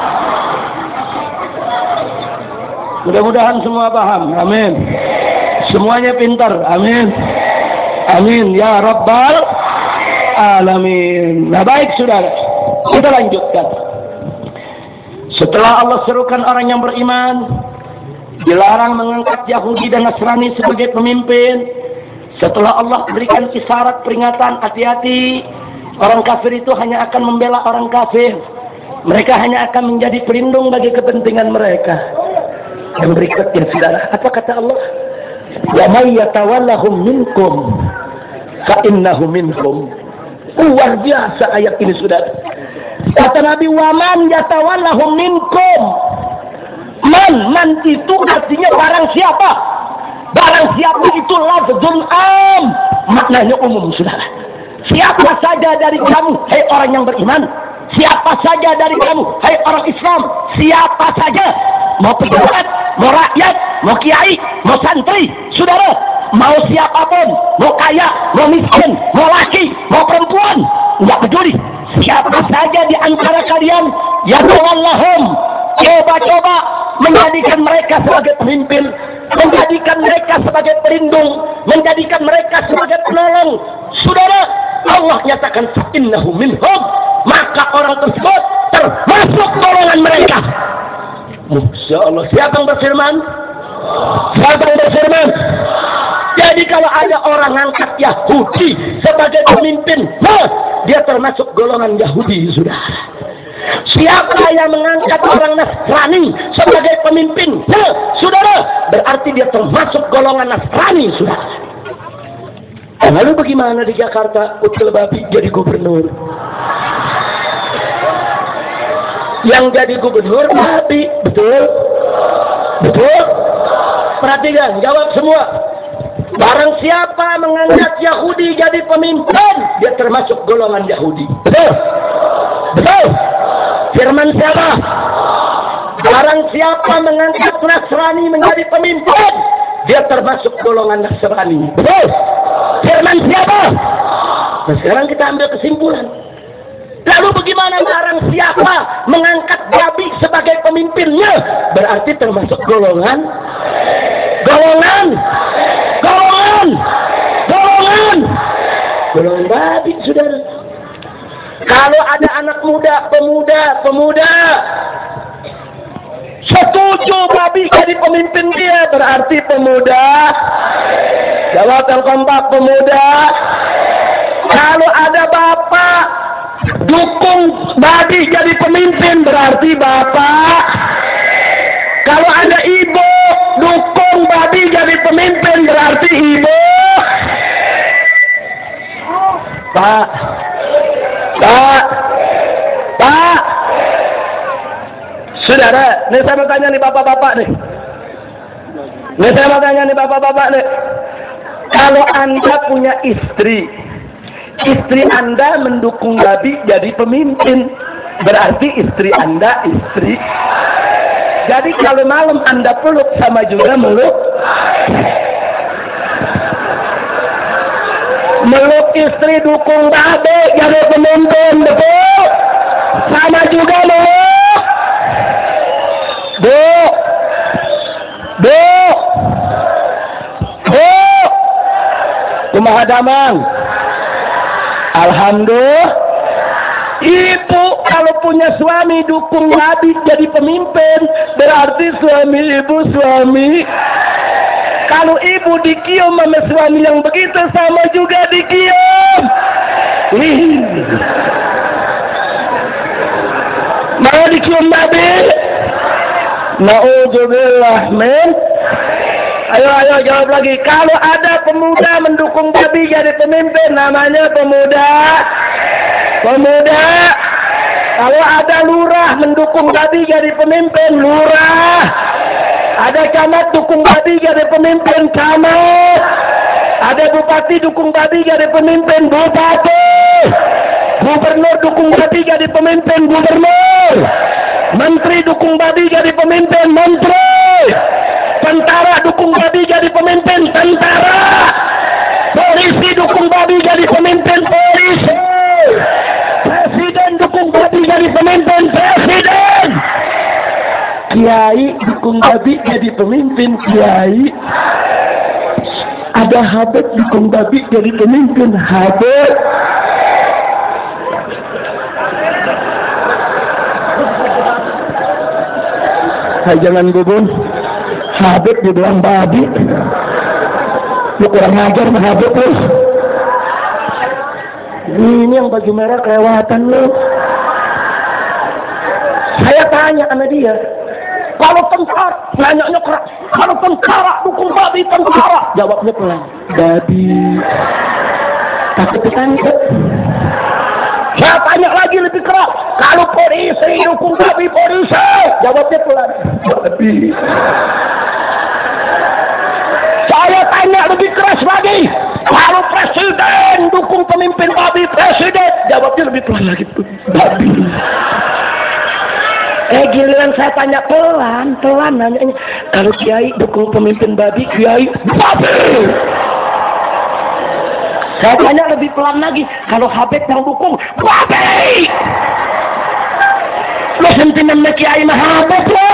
Mudah-mudahan semua paham. Amin. Semuanya pintar. Amin. Amin ya Rabbal Alamin. Nah baik saudara, kita lanjutkan. Setelah Allah serukan orang yang beriman, dilarang mengangkat Yahudi dan Nasrani sebagai pemimpin. Setelah Allah berikan isyarat peringatan, hati-hati, orang kafir itu hanya akan membela orang kafir. Mereka hanya akan menjadi pelindung bagi kepentingan mereka. Yang berikutnya saudara, apa kata Allah? Wa may yatawallahum minkum fa innahu minhum. Luar biasa ayat ini saudara. Kata Nabi, wa man yatawallahum minkum. Man, man itu artinya barang siapa. Barang siapa itu lafzun am, maknanya umum saudara. Siapa saja dari kamu, hai orang yang beriman, siapa saja dari kamu, hai orang Islam, siapa saja, mau pejabat, mau rakyat, mau kiai, mau santri, saudara, mau siapapun, mau kaya, mau miskin, mau laki, mau perempuan, nggak peduli. Siapa saja di antara kalian yang Allahum coba-coba menjadikan mereka sebagai pemimpin, menjadikan mereka sebagai pelindung, menjadikan mereka sebagai penolong, saudara, Allah nyatakan innahu minhum, maka orang tersebut termasuk golongan mereka. Masya Allah. Siapa yang berfirman? Siapa yang berfirman? Jadi kalau ada orang angkat Yahudi sebagai pemimpin, nah, dia termasuk golongan Yahudi, saudara. Siapa yang mengangkat orang Nasrani sebagai pemimpin, ya, saudara, berarti dia termasuk golongan Nasrani, saudara. Lalu bagaimana di Jakarta Util Babi jadi gubernur? Yang jadi gubernur babi, betul? Betul? Perhatikan, jawab semua. Barang siapa mengangkat Yahudi jadi pemimpin, dia termasuk golongan Yahudi. Betul? Betul? Firman siapa? Barang siapa mengangkat Nasrani menjadi pemimpin, dia termasuk golongan Nasrani. Betul? Firman siapa? Nah sekarang kita ambil kesimpulan. Lalu bagaimana barang siapa mengangkat babi sebagai pemimpinnya, berarti termasuk golongan golongan golongan golongan golongan babi, saudara. Kalau ada anak muda, pemuda, pemuda setuju babi jadi pemimpin dia, berarti pemuda. Jawab yang kompak, pemuda. Kalau ada bapak dukung babi jadi pemimpin, berarti bapak. Kalau ada ibu dukung babi jadi pemimpin, berarti ibu. Pak, Pak, Pak, saudara, ini saya mau tanya nih bapak-bapak nih. Ini saya mau tanya nih bapak-bapak nih. Kalau Anda punya istri, istri Anda mendukung babi jadi pemimpin, berarti istri Anda istri. Jadi kalau malam Anda peluk sama juga meluk. Meluk istri dukung babi jadi pemimpin, betul? Sama juga meluk. Bu, bu, bu, kumaha damang? Alhamdulillah. Ibu kalau punya suami dukung babi jadi pemimpin, berarti suami ibu suami. Kalau ibu dikium sama suami yang begitu, sama juga dikium. Mau dikium babi? Na'udzubillah min. Ayo, ayo jawab lagi. Kalau ada pemuda mendukung babi jadi pemimpin, namanya pemuda. Pemuda. Kalau ada lurah mendukung babi jadi pemimpin, lurah. Ada camat dukung babi jadi pemimpin, camat. Ada bupati dukung babi jadi pemimpin, bupati. Gubernur dukung babi jadi pemimpin, gubernur. Menteri dukung babi jadi pemimpin, menteri. Tentara dukung babi jadi pemimpin, tentara. Polisi dukung babi jadi pemimpin, polisi. Presiden dukung babi jadi pemimpin, presiden. Kiai dukung babi jadi pemimpin, kiai. Ada habib dukung babi jadi pemimpin, habib. Hai jangan bubun, habib dibilang babi. Lu kurang ngajar mah habib lu. Ini yang baju merah kelewatan lu. Saya tanya sama dia, kalau tentara, nanyanya keras. Kalau tentara dukung babi, tentara. Jawabnya pelan. Babi. Takut ditangkap. Saya tanya lagi lebih keras. Kalau polisi dukung babi, polisi. Jawabnya pelan. Babi. Saya tanya lebih keras lagi. Kalau presiden dukung pemimpin babi, presiden. Jawabnya lebih pelan lagi. Babi. Eh giliran saya tanya pelan, pelan nanyanya. Kalau kiai dukung pemimpin babi, kiai babi. Saya tanya lebih pelan lagi. Kalau habib yang dukung, babi. Lo sentimennya kiai mah habib lo.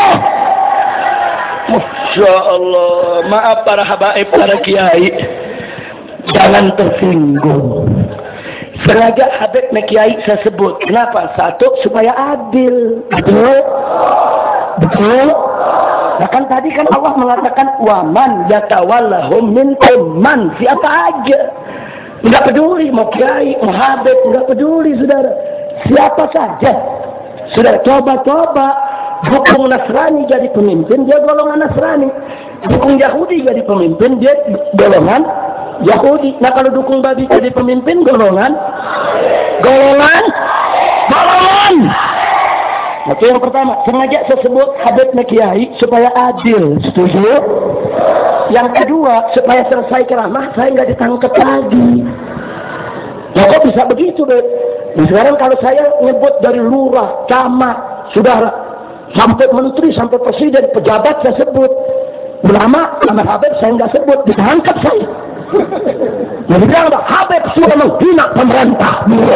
Masya Allah. Maaf para habaib, para kiai. Jangan tersinggung. Sengaja habib kiai saya sebut. Kenapa? Satu, supaya adil. Betul? Betul? Nah kan tadi kan Allah mengatakan waman yatawallahum minkum, man siapa aja. Enggak peduli mau kiai, mau habib, enggak peduli saudara. Siapa saja. Saudara coba-coba dukung Nasrani jadi pemimpin, dia golongan Nasrani. Dukung Yahudi jadi pemimpin, dia golongan Yahudi. Nah kalau dukung babi jadi pemimpin, golongan golongan golongan. Oke, yang pertama, sengaja saya sebut habibnya kiai supaya adil, setuju? Yang kedua, supaya selesai ceramah saya nggak ditangkap lagi. Nah, kok bisa begitu, Beb? Nah, sekarang kalau saya nyebut dari lurah, camat, saudara, sampai menteri, sampai presiden, pejabat saya sebut. Ulama, sama habib saya nggak sebut, ditangkap saya. Nah, bilang apa? Habib sudah menghina pemerintah.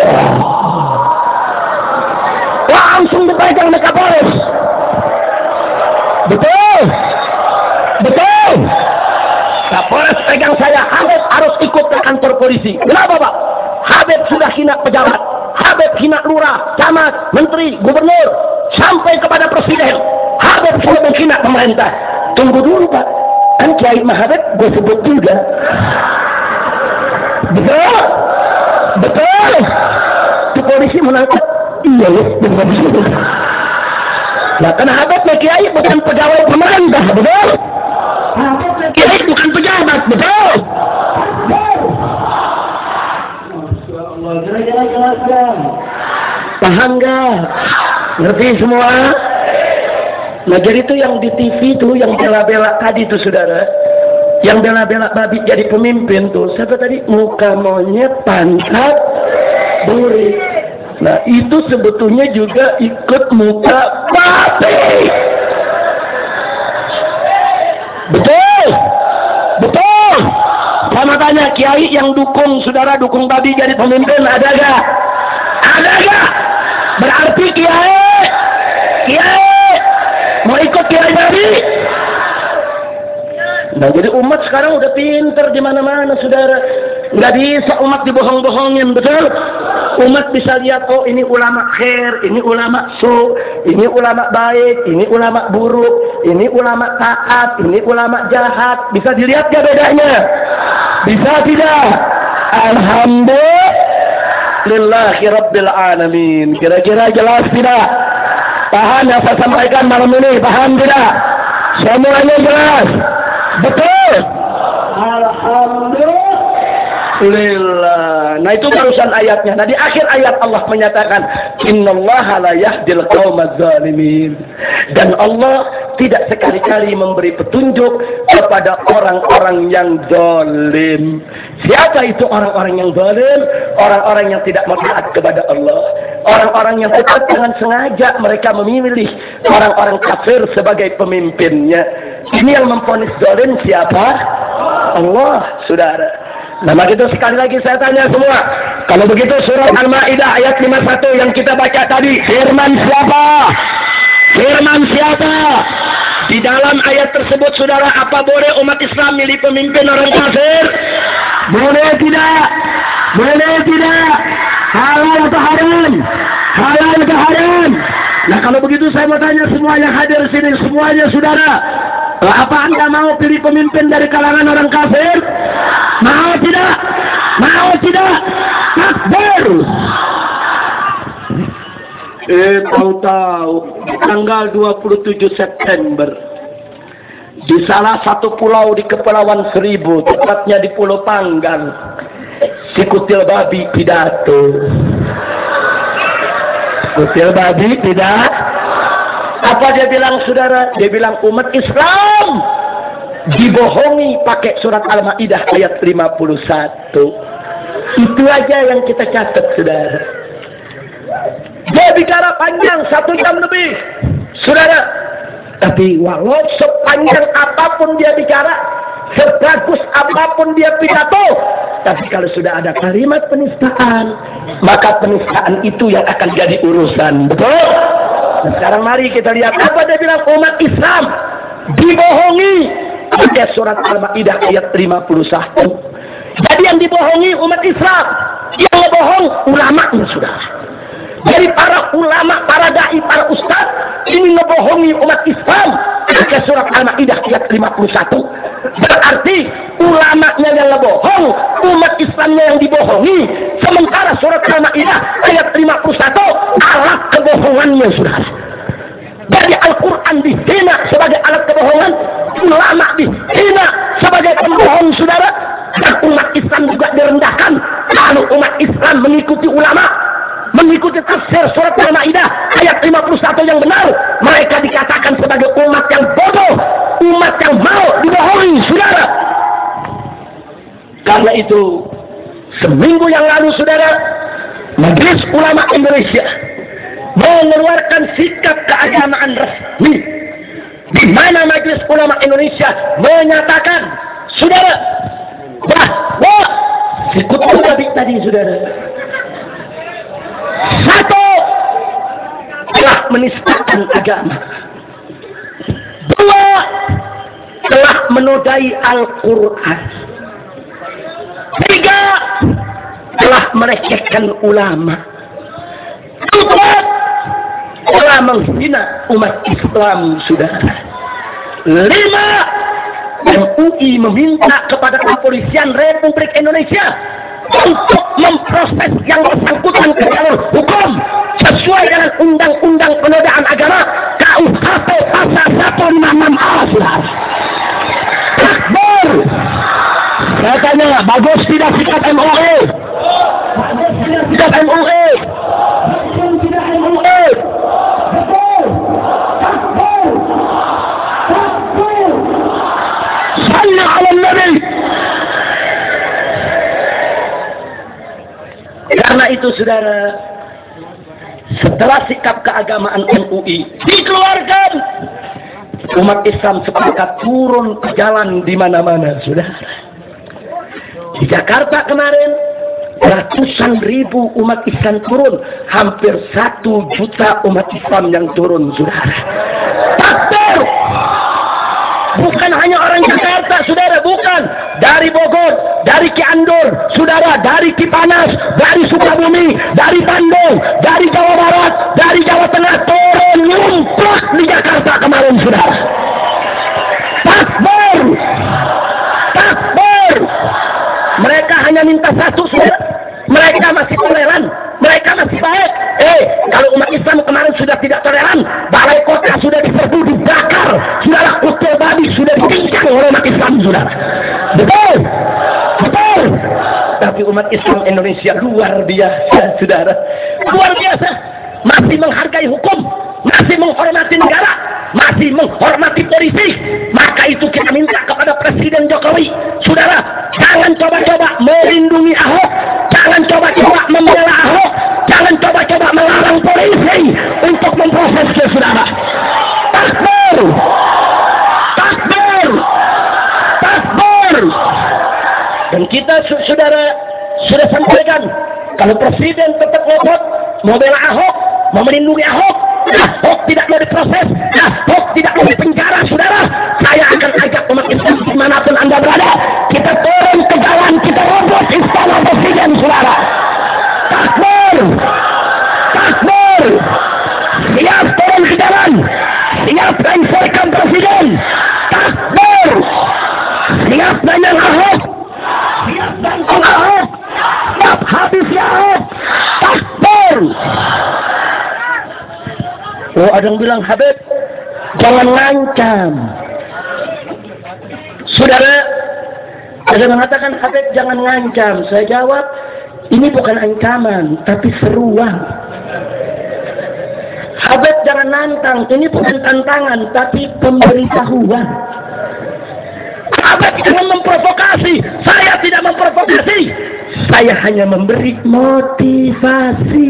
Langsung dipegang oleh Kapolres. Betul, betul. Kapolres pegang saya, Habib harus ikut ke kantor polisi. Kenapa Pak? Habib sudah hina pejabat, Habib hina lurah, camat, menteri, gubernur, sampai kepada presiden. Habib sudah menghina pemerintah. Tunggu dulu Pak, kan Kiai Habib gue sebut juga. Betul, betul. Itu polisi menangkap. Iya ya, benar benar. Nah, karena Habibnya Kiai bukan pegawai pemerintah, betul? Habibnya Kiai bukan pejabat, betul? Paham nggak? Ngerti semua? Nah jadi itu yang di T V tuh, yang bela-bela tadi tuh saudara, yang bela-bela babi jadi pemimpin tuh, siapa tadi? Muka monyet, pantat, duri. Nah itu sebetulnya juga ikut muka babi. Betul, betul. Sama tanya kiai yang dukung saudara dukung babi jadi pemimpin ada gak? Ada gak? Berarti kiai, kiai mau ikut kiai babi? Nah jadi umat sekarang udah pinter di mana-mana saudara. Nggak bisa umat dibohong-bohongin, betul? Umat bisa lihat, oh ini ulama khair, ini ulama su, ini ulama baik, ini ulama buruk, ini ulama taat, ini ulama jahat. Bisa dilihat gak bedanya? Bisa tidak? Alhamdulillahi Rabbil Alamin. Kira-kira jelas tidak? Paham yang saya sampaikan malam ini? Paham tidak? Semuanya jelas? Betul? Alhamdulillah. Lillah. Nah itu barusan ayatnya. Nah di akhir ayat Allah menyatakan innallaha la yahdil qaumaz zalimin. Dan Allah tidak sekali-kali memberi petunjuk kepada orang-orang yang zalim. Siapa itu orang-orang yang zalim? Orang-orang yang tidak taat kepada Allah. Orang-orang yang tetap dengan sengaja mereka memilih orang-orang kafir sebagai pemimpinnya. Ini yang memvonis zalim siapa? Allah, saudara. Nah begitu sekali lagi saya tanya semua. Kalau begitu surat Al-Ma'idah ayat lima puluh satu yang kita baca tadi, firman siapa? Firman siapa? Di dalam ayat tersebut saudara, apa boleh umat Islam milih pemimpin orang kafir? Boleh tidak? Boleh tidak? Halal atau haram? Halal atau haram? Nah kalau begitu saya mau tanya semua yang hadir di sini, semuanya saudara, apa Anda mau pilih pemimpin dari kalangan orang kafir? Mau tidak? Mau tidak? Takbir. Eh, tahu-tahu tanggal dua puluh tujuh September di salah satu pulau di Kepulauan Seribu, tepatnya di Pulau Panggang, si kutil babi pidato. Kutil babi tidak. Apa dia bilang saudara? Dia bilang umat Islam dibohongi pakai surat Al-Ma'idah ayat lima puluh satu. Itu aja yang kita catat saudara. Dia bicara panjang satu jam lebih saudara. Tapi walau sepanjang apapun dia bicara, sebagus apapun dia pidato, tapi kalau sudah ada kalimat penistaan, maka penistaan itu yang akan jadi urusan. Betul? Nah, sekarang mari kita lihat apa dia bilang umat Islam dibohongi pakai surat Al-Ma'idah ayat lima puluh satu. Jadi yang dibohongi umat Islam, yang ngebohong ulamanya saudara. Dari para ulama, para dai, para ustaz ini ngebohongi umat Islam pakai surat Al-Ma'idah ayat lima puluh satu. Berarti ulamanya yang bohong, umat Islamnya yang dibohongi. Sementara surat Al-Maidah ayat lima puluh satu alat kebohongannya, saudara. Jadi Al-Quran dihina sebagai alat kebohongan, ulama dihina sebagai pembohong, saudara. Dan umat Islam juga direndahkan. Lalu umat Islam mengikuti ulama, mengikuti tafsir surat Al-Maidah ayat lima puluh satu yang benar, mereka dikatakan sebagai umat yang bodoh, umat yang mau dibohongi, saudara. Karena itu seminggu yang lalu, saudara, Majelis Ulama Indonesia mengeluarkan sikap keagamaan resmi, di mana Majelis Ulama Indonesia menyatakan, saudara, bahwa sikut Nabi tadi, saudara, satu, telah menistakan agama. Dua, telah menodai Al-Quran. Tiga, telah melecehkan ulama. Empat, telah menghina umat Islam, saudara. Lima, M U I meminta kepada Kepolisian Republik Indonesia untuk memproses yang bersangkutan ke jalur hukum sesuai dengan Undang-Undang Penodaan Agama K U H P pasal seratus lima puluh enam A, saudara. Takbir. Katanya bagus tidak sikap M U I. Sikap M U I. Sikap M U I. Takbir. Takbir. Salli ala Nabi. Karena itu, saudara, setelah sikap keagamaan M U I dikeluarkan, umat Islam sepakat turun ke jalan di mana-mana, saudara. Di Jakarta kemarin ratusan ribu umat Islam turun, hampir satu juta umat Islam yang turun, saudara. Takbir! Bukan hanya orang Jakarta, saudara, bukan. Dari Bogor, dari Cianjur, saudara, dari Cipanas, dari Sukabumi, dari Bandung, dari Jawa Barat, dari Jawa Tengah, turun nyumplak di Jakarta kemarin, saudara. Takbir! Takbir! Mereka hanya minta satu, saudara. Mereka masih toleran, mereka masih baik. Eh, kalau umat Islam kemarin sudah tidak toleran, balai kota sudah diserbu, dibakar, saudara, kutil babi sudah ditingkang oleh umat Islam, saudara. Betul, betul. Tapi umat Islam Indonesia luar biasa, saudara, luar biasa. Masih menghargai hukum, masih menghormati negara, masih menghormati polisi. Maka itu kita minta kepada Presiden Jokowi, saudara, jangan coba-coba melindungi Ahok, jangan coba-coba membela Ahok, jangan coba-coba melarang polisi untuk memprosesnya, saudara. Takbir! Takbir! Takbir! Dan kita, saudara, sudah sampaikan, kalau Presiden tetap ngotot membela Ahok, mau melindungi Ahok, Ahok tidak mau diproses, Ahok tidak mau dipenjara, saudara, saya akan ajak umat Islam dimanapun Anda berada, kita turun ke jalan, kita robot istana Presiden, saudara. Takbir! Takbir! Siap turun ke jalan, siap lengserkan Presiden. Takbir! Siap dengan Ahok, siap bantu Ahok, siap habis ya Ahok. Takbir! Oh, ada yang bilang, Habib, jangan ngancam. Saudara, ada yang mengatakan, Habib, jangan ngancam. Saya jawab, ini bukan ancaman, tapi seruan. Habib, jangan nantang. Ini bukan tantangan, tapi pemberitahuan. Habib, jangan memprovokasi. Saya tidak memprovokasi. Saya hanya memberi motivasi.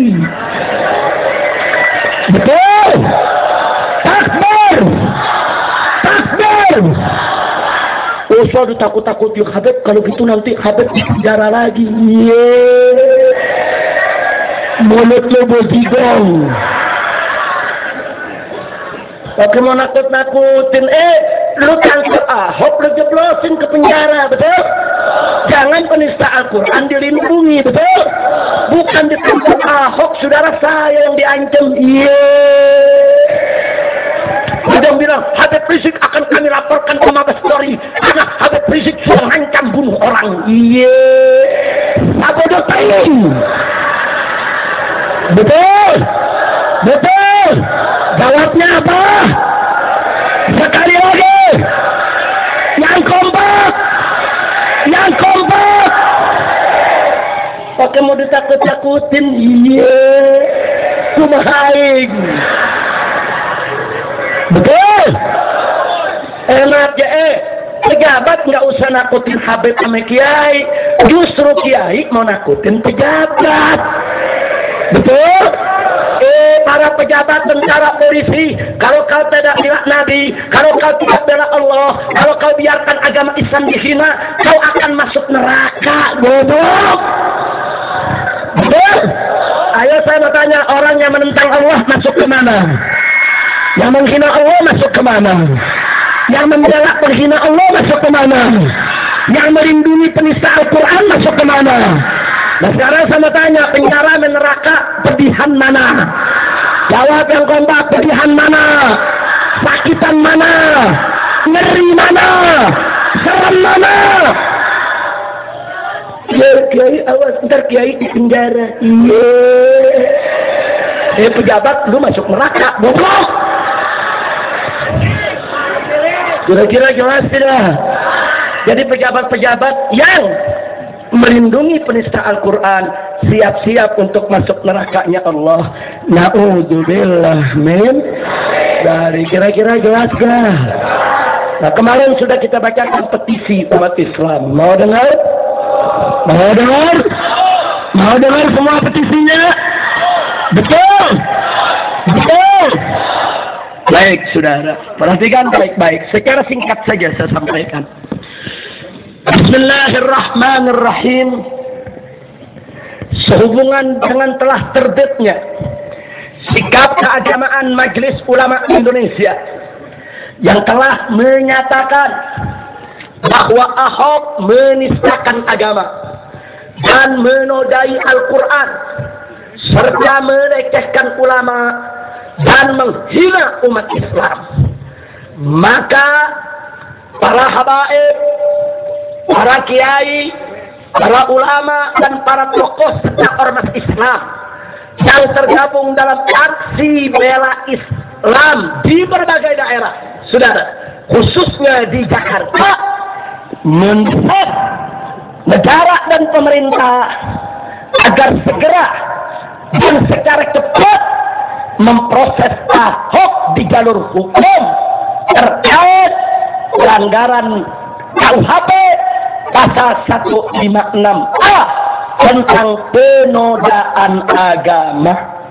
Betul. Takbir. Takbir. Oh, saya takut-takut ya Habib, kalau gitu nanti Habib dipenjara lagi. Yeay. Mulut lo bojigong. Oke, mau nakut-nakutin. Eh, lu tangkap Ahok, lu jeblosin ke penjara, betul? Jangan penista Al-Quran dilindungi, betul? Bukan ditangkap Ahok, saudara saya yang diancam. Yeay. Ada yang bilang Habib Rizik akan kami laporkan ke Mabes Polri karena Habib Rizik sudah mengancam bunuh orang. Iya, apa doktrin? Betul, betul. Jawabnya apa? Sekali lagi, yang kompak, yang kompak. Pakai mau ditakut-takutin, iya, kumahaing. Betul. Enak ya eh. Pejabat nggak usah nakutin Habib sama Kiai. Justru Kiai mau nakutin pejabat. Betul. Eh para pejabat, tentara, polisi, kalau kau tidak bela Nabi, kalau kau tidak bela Allah, kalau kau biarkan agama Islam dihina, kau akan masuk neraka. Betul. Betul. Ayo saya mau tanya, orang yang menentang Allah masuk ke mana? Yang menghina Allah masuk ke mana? Yang membela penghina Allah masuk ke mana? Yang melindungi penista Al-Quran masuk ke mana? Nah sekarang saya tanya, penjara neraka pedihan mana? Jawab yang kompak, pedihan mana? Sakitan mana? Ngeri mana? Serem mana? Ya Kiai, awas ntar Kiai di penjara. Iya. Eh pejabat lu masuk neraka, bodoh. Kira-kira jelas tidak? Jadi pejabat-pejabat yang melindungi penista Al-Quran siap-siap untuk masuk nerakanya Allah. Na'udzubillah min dari. Kira-kira jelas gak? Nah kemarin sudah kita bacakan petisi umat Islam. Mau dengar? Mau dengar? Mau dengar semua petisinya? Betul? Betul? Baik saudara, perhatikan baik-baik. Secara singkat saja saya sampaikan. Bismillahirrahmanirrahim. Sehubungan dengan telah terbitnya sikap keagamaan Majelis Ulama Indonesia yang telah menyatakan bahwa Ahok menistakan agama dan menodai Al-Quran serta melecehkan ulama dan menghina umat Islam, maka para habaib, para kiai, para ulama dan para tokoh serta ormas Islam yang tergabung dalam aksi bela Islam di berbagai daerah, saudara, khususnya di Jakarta, mendesak negara dan pemerintah agar segera dan secara cepat memproses Ahok di jalur hukum terkait pelanggaran K U H P pasal seratus lima puluh enam A tentang penodaan agama.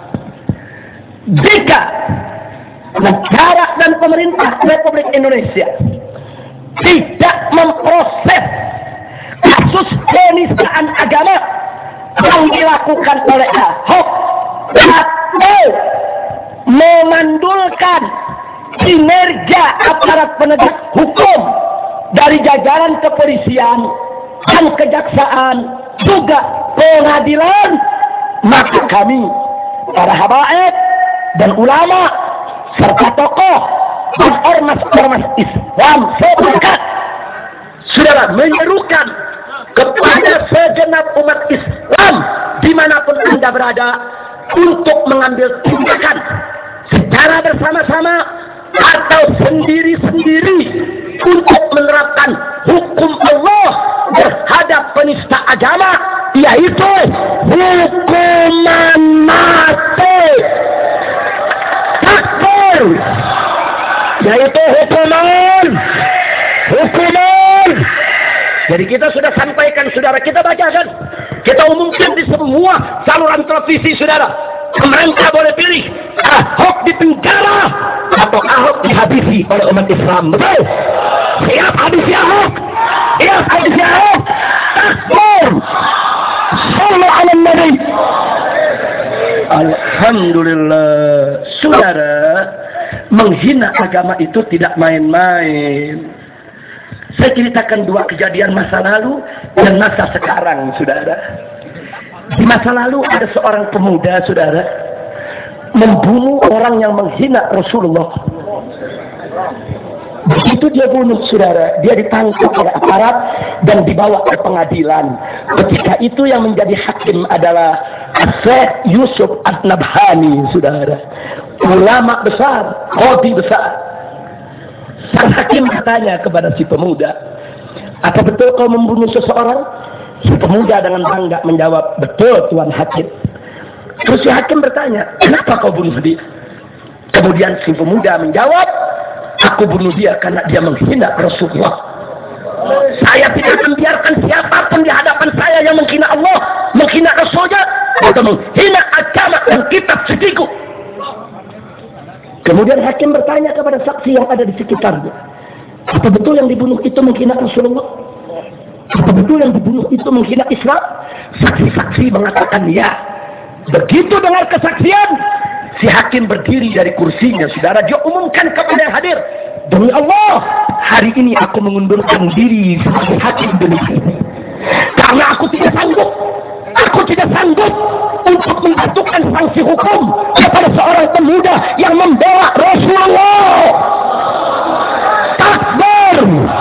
Jika negara dan pemerintah Republik Indonesia tidak memproses kasus penistaan agama yang dilakukan oleh Ahok atau memandulkan kinerja aparat penegak hukum dari jajaran kepolisian dan kejaksaan juga pengadilan, maka kami para habaib dan ulama serta tokoh dan ormas-ormas Islam sepakat saudara menyerukan kepada segenap umat Islam dimanapun Anda berada untuk mengambil tindakan secara bersama-sama atau sendiri-sendiri untuk menerapkan hukum Allah terhadap penista agama, yaitu hukuman mati. Takbir. Yaitu hukuman hukuman. Jadi kita sudah sampaikan, saudara, kita bacakan, kita umumkan di semua saluran televisi, saudara. Pemerintah boleh pilih Ahok di penjara atau Ahok dihabisi oleh umat Islam. Betul? Siap habisi Ahok. Siap habisi Ahok. Takbir. Sallu ala Nabi. Alhamdulillah. Saudara, menghina agama itu tidak main-main. Saya ceritakan dua kejadian masa lalu dan masa sekarang, saudara. Di masa lalu ada seorang pemuda, saudara, membunuh orang yang menghina Rasulullah Begitu dia bunuh, saudara, dia ditangkap oleh aparat dan dibawa ke pengadilan. Ketika itu yang menjadi hakim adalah Syekh Yusuf Ad-Nabhani, saudara, ulama besar, qadhi besar. Sang hakim bertanya kepada si pemuda, apa betul kau membunuh seseorang? Si pemuda dengan bangga menjawab, betul Tuan Hakim. Terus si hakim bertanya, kenapa kau bunuh dia? Kemudian si pemuda menjawab, aku bunuh dia karena dia menghina Rasulullah. Saya tidak membiarkan siapapun di hadapan saya yang menghina Allah, menghina Rasulnya, atau menghina agama dan kitab suciku. Kemudian hakim bertanya kepada saksi yang ada di sekitarnya, apa betul yang dibunuh itu menghina Rasulullah? Apa betul yang dibunuh itu menghina Islam? Saksi-saksi mengatakan ya. Begitu dengar kesaksian, si hakim berdiri dari kursinya, saudara. Dia umumkan kepada yang hadir, demi Allah, hari ini aku mengundurkan diri sebagai hakim demi ini. Karena aku tidak sanggup, aku tidak sanggup untuk menjatuhkan sanksi hukum kepada seorang pemuda yang membela Rasulullah. Takbir.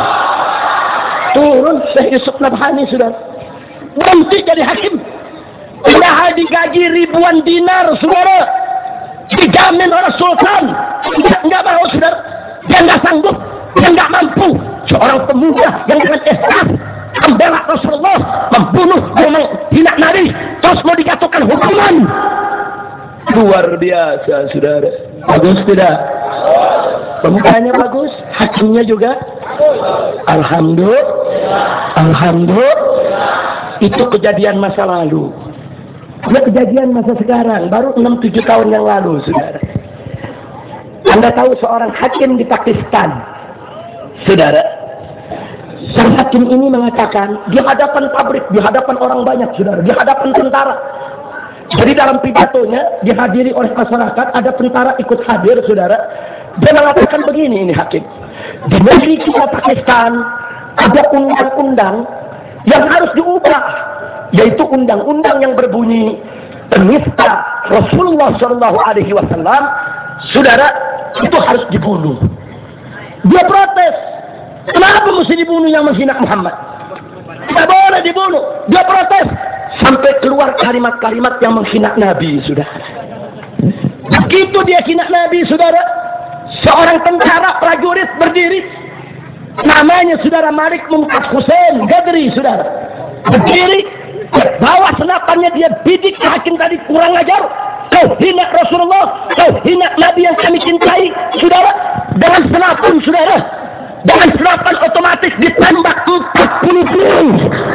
Turun Syekh Yusuf Nabhani, saudara, berhenti jadi hakim. Udah digaji ribuan dinar, saudara, dijamin oleh sultan. Tidak, enggak mau, saudara. Dia enggak sanggup, dia enggak mampu. Seorang pemuda yang dengan ikhlas membela Rasulullah, membunuh, menghina Nabi, terus mau dijatuhkan hukuman. Luar biasa, saudara. Bagus tidak? Pemukanya bagus, hakimnya juga. Alhamdulillah. Alhamdulillah. Itu kejadian masa lalu. Ini kejadian masa sekarang, baru enam tujuh tahun yang lalu, saudara. Anda tahu seorang hakim di Pakistan, saudara. Sang hakim ini mengatakan, di hadapan pabrik, di hadapan orang banyak, saudara, di hadapan tentara. Jadi dalam pidatonya dihadiri oleh masyarakat, ada tentara ikut hadir, saudara. Dia mengatakan begini, ini hakim. Di negeri kita Pakistan ada undang-undang yang harus diubah, yaitu undang-undang yang berbunyi penista Rasulullah Shallallahu Alaihi Wasallam, saudara, itu harus dibunuh. Dia protes, kenapa mesti dibunuh yang menghina Muhammad? Tidak boleh dibunuh. Dia protes sampai keluar kalimat-kalimat yang menghina Nabi, saudara. Begitu dia hina Nabi, saudara, seorang tentara prajurit berdiri, namanya saudara Malik Mumtaz Hussein Gadri, saudara, berdiri, bawa senapannya, dia bidik ke hakim tadi, kurang ajar, kau hina Rasulullah, kau hina Nabi yang kami cintai, saudara. Dengan senapan, saudara, dengan senapan otomatis ditembak empat puluh peluru.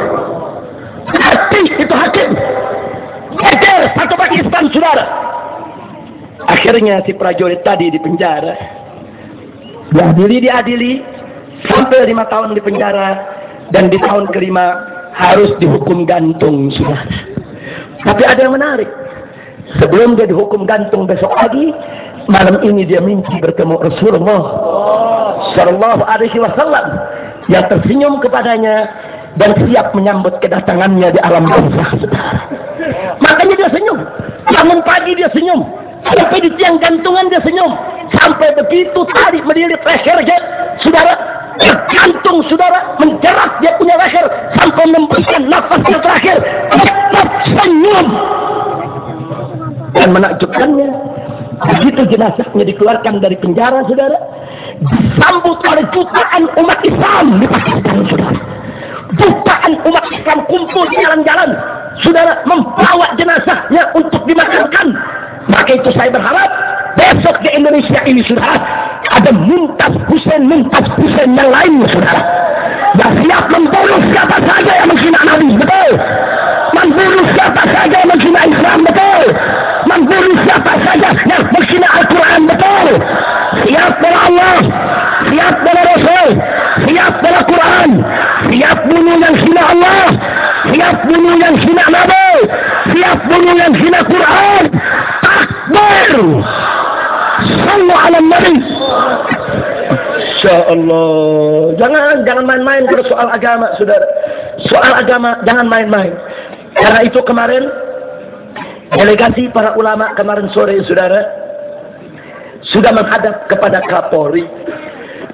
Hati itu hakim, hajar satu Pakistan, saudara. Akhirnya si prajurit tadi di penjara, diadili, diadili sampai lima tahun di penjara, dan di tahun kelima harus dihukum gantung, saudara. Tapi ada yang menarik, sebelum dia dihukum gantung besok pagi, malam ini dia mimpi bertemu Rasulullah Shallallahu Alaihi Wasallam yang tersenyum kepadanya dan siap menyambut kedatangannya di alam barzakh, saudara. Makanya dia senyum, bangun pagi dia senyum, sampai di tiang gantungan dia senyum, sampai begitu tali melilit lehernya, saudara, tergantung, saudara, menjerat dia punya leher sampai memberikan nafasnya terakhir, tetap senyum. Dan menakjubkannya, begitu jenazahnya dikeluarkan dari penjara, saudara, disambut oleh jutaan umat Islam di Pakistan, saudara. Jutaan umat Islam kumpul di jalan-jalan, saudara, membawa jenazahnya untuk dimakamkan. Maka itu saya berharap besok di Indonesia ini, saudara, ada Mumtaz Hussein, Mumtaz Hussein yang lainnya, saudara, yang siap membunuh siapa saja yang menghina Nabi, betul, membunuh siapa saja yang menghina Islam, betul, membunuh siapa saja yang menghina Al-Quran, betul. Siap bela Allah, siap bela Rasul, siap bela Quran, siap bunuh yang hina Allah, siap bunuh yang hina Nabi, siap bunuh yang hina Quran. Takbir, sallu ala Nabi. Insya Allah, jangan jangan main-main pada soal agama, saudara. Soal agama jangan main-main. Karena itu kemarin delegasi para ulama kemarin sore, saudara, sudah menghadap kepada Kapolri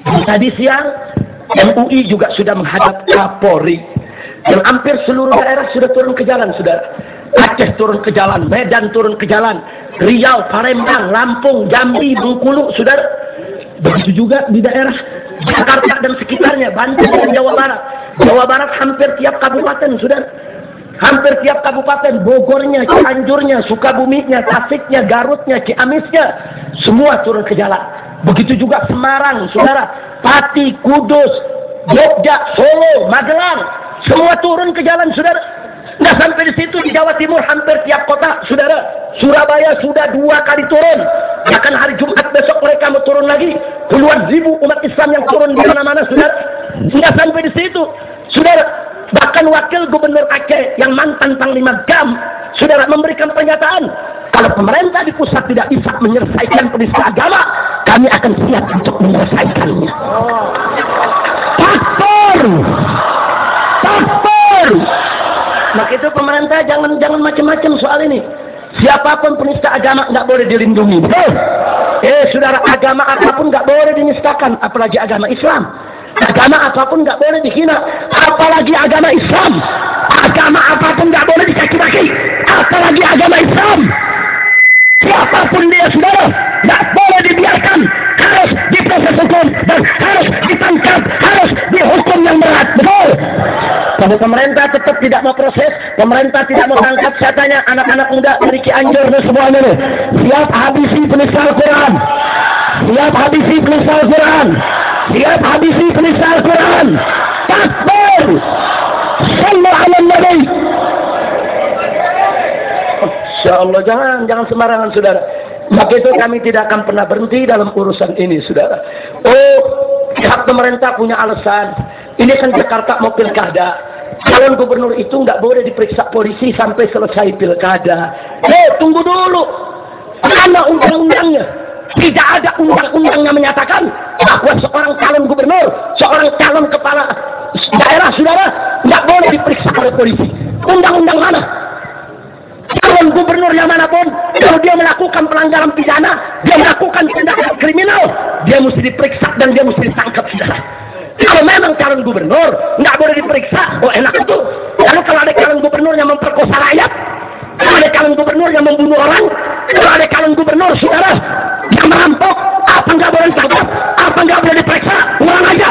Dan tadi siang M U I juga sudah menghadap Kapolri. Dan hampir seluruh daerah sudah turun ke jalan, saudara. Aceh turun ke jalan, Medan turun ke jalan, Riau, Palembang, Lampung, Jambi, Bengkulu, saudara. Begitu juga di daerah Jakarta dan sekitarnya, Banten dan Jawa Barat. Jawa Barat hampir tiap kabupaten, saudara. Hampir tiap kabupaten, Bogornya, Cianjurnya, Sukabuminya, Tasiknya, Garutnya, Ciamisnya, semua turun ke jalan. Begitu juga Semarang, saudara, Pati, Kudus, Jogja, Solo, Magelang, semua turun ke jalan, saudara. Nah, sampai di situ di Jawa Timur hampir tiap kota, saudara. Surabaya sudah dua kali turun. Bahkan hari Jumat besok mereka mau turun lagi. Puluhan ribu umat Islam yang turun di mana-mana, saudara. Sudah sampai di situ, saudara. Bahkan wakil gubernur Aceh yang mantan Panglima G A M, saudara, memberikan pernyataan, kalau pemerintah di pusat tidak bisa menyelesaikan penista agama, kami akan siap untuk menyelesaikannya. Takbir, takbir. Maka itu pemerintah jangan jangan macam-macam soal ini. Siapapun penista agama nggak boleh dilindungi. Betul? Eh, saudara, agama apapun nggak boleh dinistakan, apalagi agama Islam. Agama apapun nggak boleh dihina, apalagi agama Islam. Agama apapun nggak boleh dicaci maki, apalagi agama Islam. Siapapun dia, saudara, nggak boleh dibiarkan, harus diproses hukum dan harus ditangkap, harus dihukum yang berat. Betul? Kalau pemerintah tetap tidak mau proses, pemerintah tidak mau tangkap, saya tanya anak-anak muda dari Cianjur dan semuanya nih, siap habisi penista Al-Quran, siap habisi penista Al-Quran, siap habisi penista Al-Quran. Takbir, sallu ala nabi. Insya Allah, jangan jangan sembarangan, saudara. Maka itu kami tidak akan pernah berhenti dalam urusan ini, saudara. Oh, pihak pemerintah punya alasan. Ini kan Jakarta mau pilkada. Calon gubernur itu nggak boleh diperiksa polisi sampai selesai pilkada. Eh, tunggu dulu. Mana undang-undangnya? Tidak ada undang-undang yang menyatakan bahwa seorang calon gubernur, seorang calon kepala daerah, saudara, nggak boleh diperiksa oleh polisi. Undang-undang mana? Calon gubernur yang manapun, kalau dia melakukan pelanggaran pidana, dia melakukan tindakan kriminal, dia mesti diperiksa dan dia mesti ditangkap, saudara. Kalau memang calon gubernur nggak boleh diperiksa, oh enak itu. Lalu kalau ada calon gubernur yang memperkosa rakyat, kalau ada calon gubernur yang membunuh orang, kalau ada calon gubernur, saudara, yang merampok, apa nggak boleh ditangkap, apa nggak boleh diperiksa, ulang aja.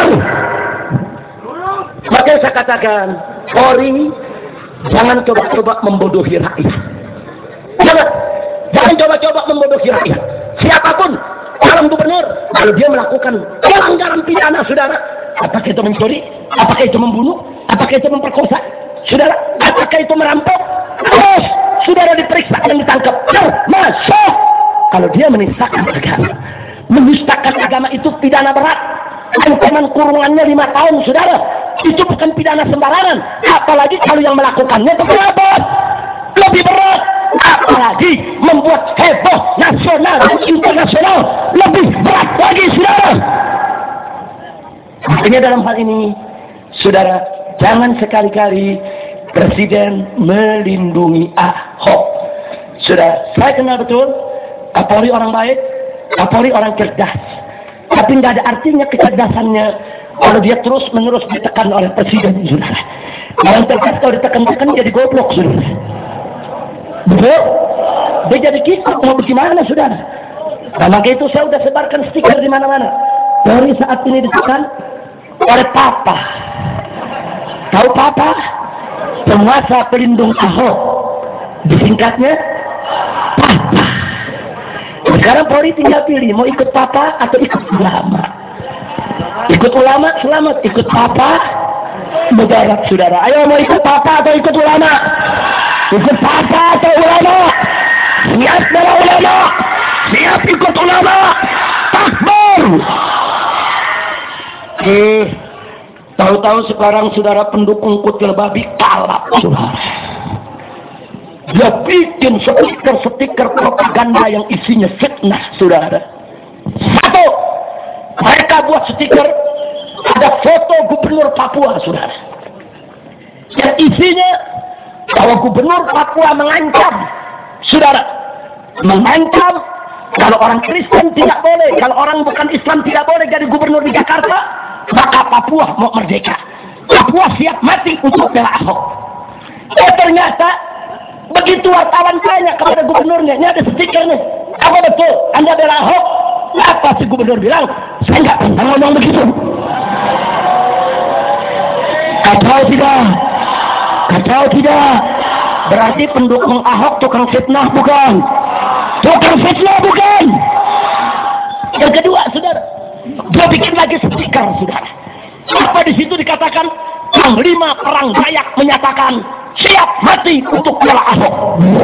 Makanya saya katakan, Polri jangan coba-coba membodohi rakyat. Jangan, jangan coba-coba membodohi rakyat. Siapapun calon gubernur, kalau dia melakukan pelanggaran pidana, saudara, apakah itu mencuri, apakah itu membunuh, apakah itu memperkosa, saudara, apakah itu merampok, terus saudara diperiksa dan ditangkap. Termasuk kalau dia menistakan agama. Menistakan agama itu pidana berat. Ancaman kurungannya lima tahun, saudara. Itu bukan pidana sembarangan. Apalagi kalau yang melakukannya terlibat lebih berat. Apalagi membuat heboh nasional dan internasional lebih berat lagi, saudara. Makanya dalam hal ini, saudara, jangan sekali-kali Presiden melindungi Ahok. Saudara, saya kenal betul Kapolri orang baik, Kapolri orang cerdas. Tapi nggak ada artinya kecerdasannya kalau dia terus-menerus ditekan oleh Presiden, saudara. Orang cerdas kalau ditekan-tekan jadi goblok, saudara. Betul? Dia jadi kikuk, mau bagaimana, saudara? Nah, maka itu saya sudah sebarkan stiker di mana-mana. Dari saat ini ditekan oleh Papa. Tahu Papa? Penguasa pelindung Ahok. Disingkatnya Papa. Sekarang Polri tinggal pilih mau ikut Papa atau ikut ulama. Ikut ulama selamat, ikut Papa mudarat, saudara. Ayo, mau ikut Papa atau ikut ulama? Ikut Papa atau ulama? Siap para ulama, siap ikut ulama. Takbir. Eh, tahu-tahu sekarang, saudara, pendukung kutil babi kalap, saudara. Dia bikin stiker-stiker propaganda yang isinya fitnah, saudara. Satu, mereka buat stiker ada foto gubernur Papua, saudara. Yang isinya bahwa gubernur Papua mengancam, saudara, mengancam Kalau orang Kristen tidak boleh, kalau orang bukan Islam tidak boleh jadi gubernur di Jakarta, maka Papua mau merdeka. Papua siap mati untuk bela Ahok. Eh ternyata begitu wartawan tanya kepada gubernurnya, ini ada stiker nih, apa betul Anda bela Ahok? Apa si gubernur bilang? Saya nggak pernah ngomong begitu. Kacau tidak? Kacau tidak? Berarti pendukung Ahok tukang fitnah bukan? Tukang fitnah bukan? Yang kedua, saudara, dia bikin lagi stiker, saudara. Apa di situ dikatakan? Panglima Perang Dayak menyatakan siap mati untuk bela Ahok.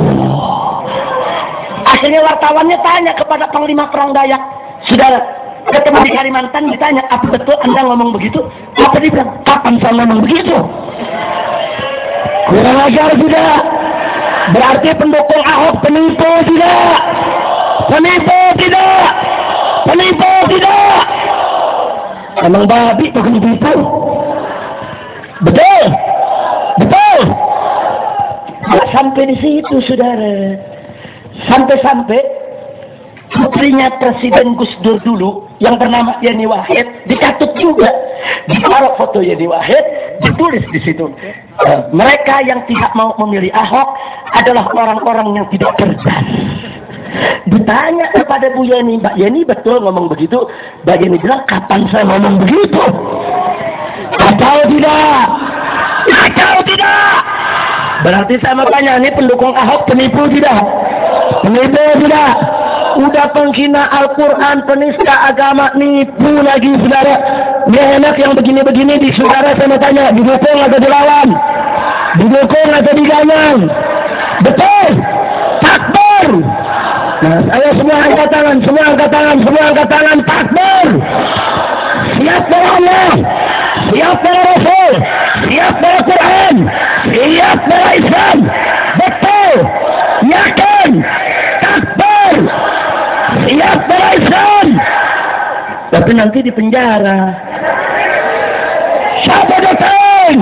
Akhirnya wartawannya tanya kepada Panglima Perang Dayak, saudara, ketemu di Kalimantan ditanya, apa betul Anda ngomong begitu? Apa dia bilang? Kapan saya ngomong begitu? Kurang ajar tidak? Berarti pendukung Ahok penipu tidak? Penipu tidak? Penipu tidak? Emang babi bukan begitu? Betul? Betul? Nggak sampai di situ, saudara. Sampai-sampai putrinya Presiden Gus Dur dulu yang bernama Yeni Wahid dicatut juga, ditaruh foto Yeni Wahid, ditulis di situ, e, mereka yang tidak mau memilih Ahok adalah orang-orang yang tidak cerdas. Ditanya kepada Bu Yeni, Mbak Yeni betul ngomong begitu? Mbak Yeni bilang, kapan saya ngomong begitu? Kacau tidak? Kacau tidak? Berarti saya mau tanya, ini pendukung Ahok penipu tidak? Penipu tidak? Udah penghina Al-Quran, penista agama, nipu lagi, saudara. Dia enak yang begini-begini di saudara, saya mau tanya, didukung atau dilawan? Didukung atau diganyang? Betul? Takbir! Nah, ayo semua angkat tangan, semua angkat tangan, semua angkat tangan, takbir! Siap bela Allah, siap bela Rasul, siap bela Quran, siap bela Islam. Betul, yakin, takbir, siap bela Islam. Tapi nanti di penjara. Siapa datang?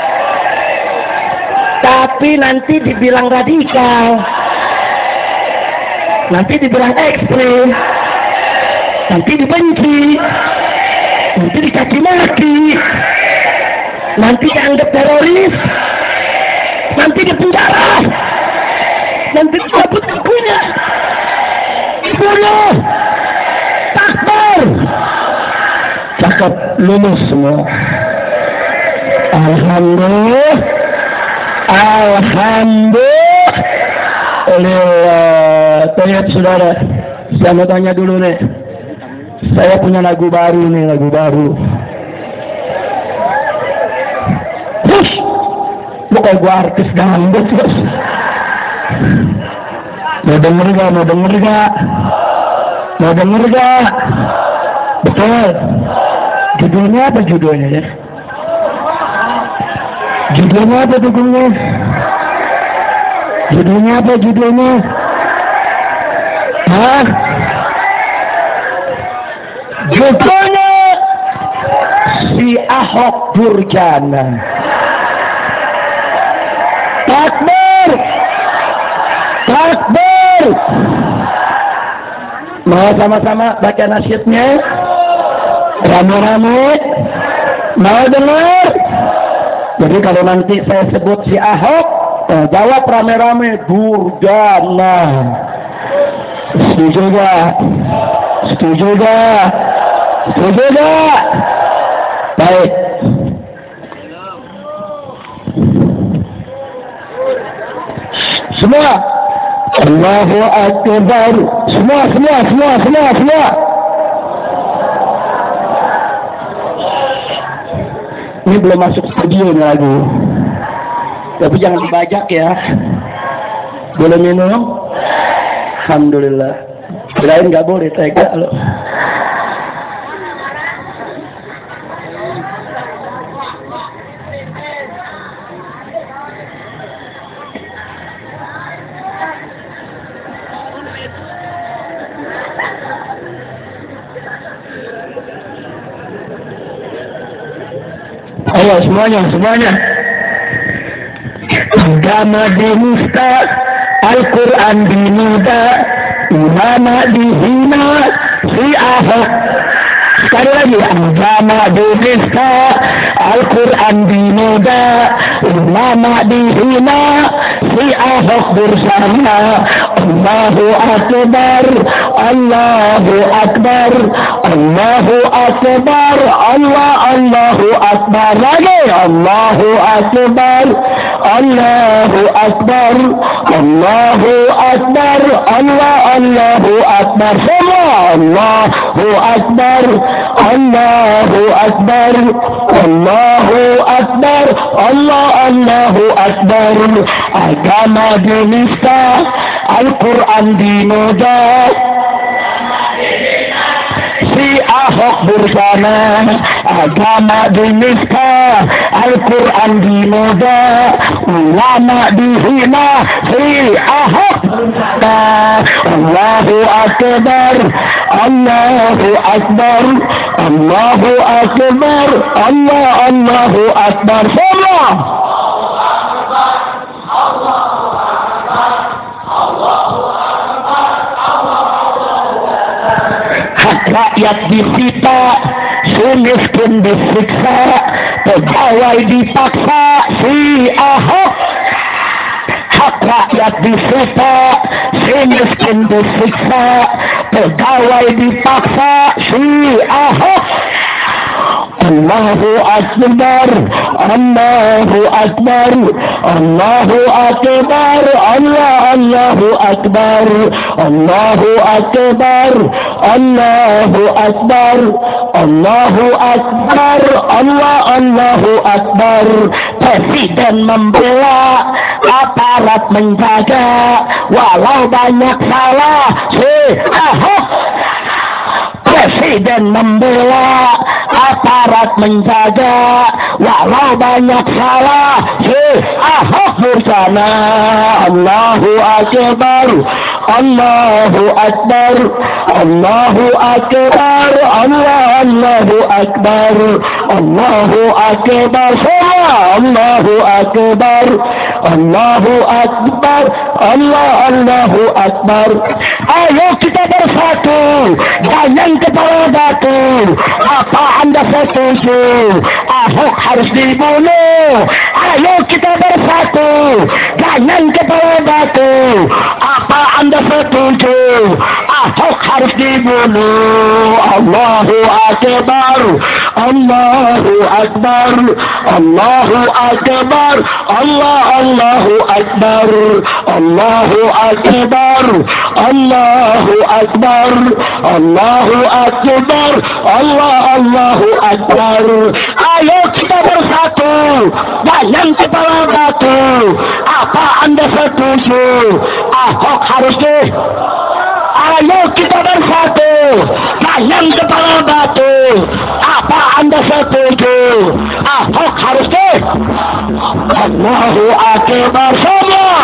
Tapi nanti dibilang radikal, nanti dibilang ekstrem, nanti dibenci, nanti dicaci maki, nanti dianggap teroris, nanti dipenjara, nanti dicabut bukunya, dibunuh. Takbir. Cakap lulus semua. Alhamdulillah. Alhamdulillah. Tanya saudara, saya mau tanya dulu nih. Saya punya lagu baru nih, lagu baru. Terus, lu kayak gua artis dangdut terus. Mau denger gak? Mau denger gak? Mau denger gak? Betul. Judulnya apa judulnya ya? Judulnya apa judulnya? Judulnya apa judulnya? Hah? Judulnya Si Ahok Durjana. Takbir! Takbir! Mau sama-sama baca nasyidnya? Rame-rame? Mau dengar? Jadi kalau nanti saya sebut si Ahok, eh, jawab rame-rame, Durjana. Setuju gak? Setuju gak? Setuju gak? Baik. Semua. Allahu Akbar. Semua, semua, semua, semua, semua. Ini belum masuk studio nih lagu. Tapi jangan dibajak ya. Boleh minum? Alhamdulillah. Kirain nggak boleh, tega loh. Ayo semuanya, semuanya. Agama dinista, Al-Quran dinida, ulama dihina, si Ahok. Sekali lagi, agama dinista, Al-Quran dinoda, ulama dihina, si Ahok bersama. Allahu Akbar, Allahu Akbar, Allahu Akbar, Allah, Allahu Akbar lagi, Allahu Akbar, Allahu Akbar, Allahu Akbar, Allah, Allahu Akbar, semua Allahu Akbar, Allahu Akbar, Allahu Akbar, Allah, Allahu Akbar. Agama dinista, Al-Quran dinoda, si Ahok bersama. Agama dinista, Al-Quran dinoda, ulama dihina, si Ahok. Allahu Akbar, Allahu Akbar, Allahu Akbar, Allah, Allahu Akbar, semua. Hak rakyat disita, si miskin disiksa, pegawai dipaksa, si Ahok. Hak rakyat disita, si miskin disiksa, pegawai dipaksa, si Ahok. Allahu Akbar, Allahu Akbar, Allahu Akbar, Allah, Allahu Akbar, Allahu Akbar, Allahu Akbar, Allahu Akbar, Allah, Allahu Akbar. Presiden membela, aparat menjaga, walau banyak salah, si Ahok. Presiden membela, aparat menjaga, walau banyak salah, si Ahok bersama. Allahu Akbar, Allahu Akbar, Allahu Akbar, Allah, Allahu Akbar, Allahu Akbar, semua Allahu Akbar, Allahu Akbar, Allah, Allahu Akbar. Ayo kita bersatu, jangan kepala batu. Apa anda setuju? Ahok harus dibunuh. Ayo kita bersatu, jangan kepala batu. Apa anda setuju? Ahok harus dibunuh. Allahu Akbar, Allahu Akbar, Allahu Akbar, Allah, Allahu Akbar, Allahu Akbar, Allahu Akbar, Allahu Akbar, Allah, Allahu Akbar. Ayo kita bersatu, jangan kepala batu. Apa anda setuju? Ahok harus di. Ayo kita bersatu, jangan kepala batu. Apa anda setuju? Ahok harus di. Allahu Akbar semua.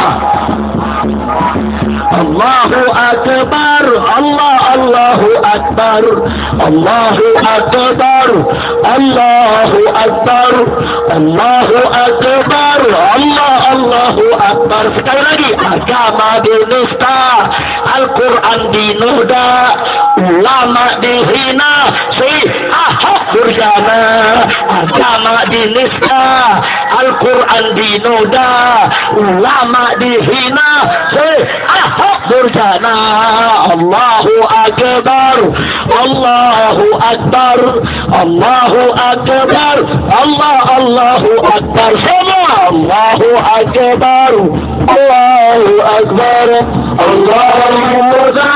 Allahu Akbar, Allah, Allahu Akbar, Allahu Akbar, Allahu Akbar, Allahu Akbar, Allah, Allahu Akbar. Sekali lagi, agama dinista, Al-Quran dinoda, ulama dihina, si Ahok bersama. Agama dinista, Al-Quran dinoda, ulama dihina, si Ahok bersama. Allahu Akbar, Allahu Akbar, Allahu Akbar, Allah, Allahu Akbar, semua Allahu Akbar, Allahu Akbar, Allahu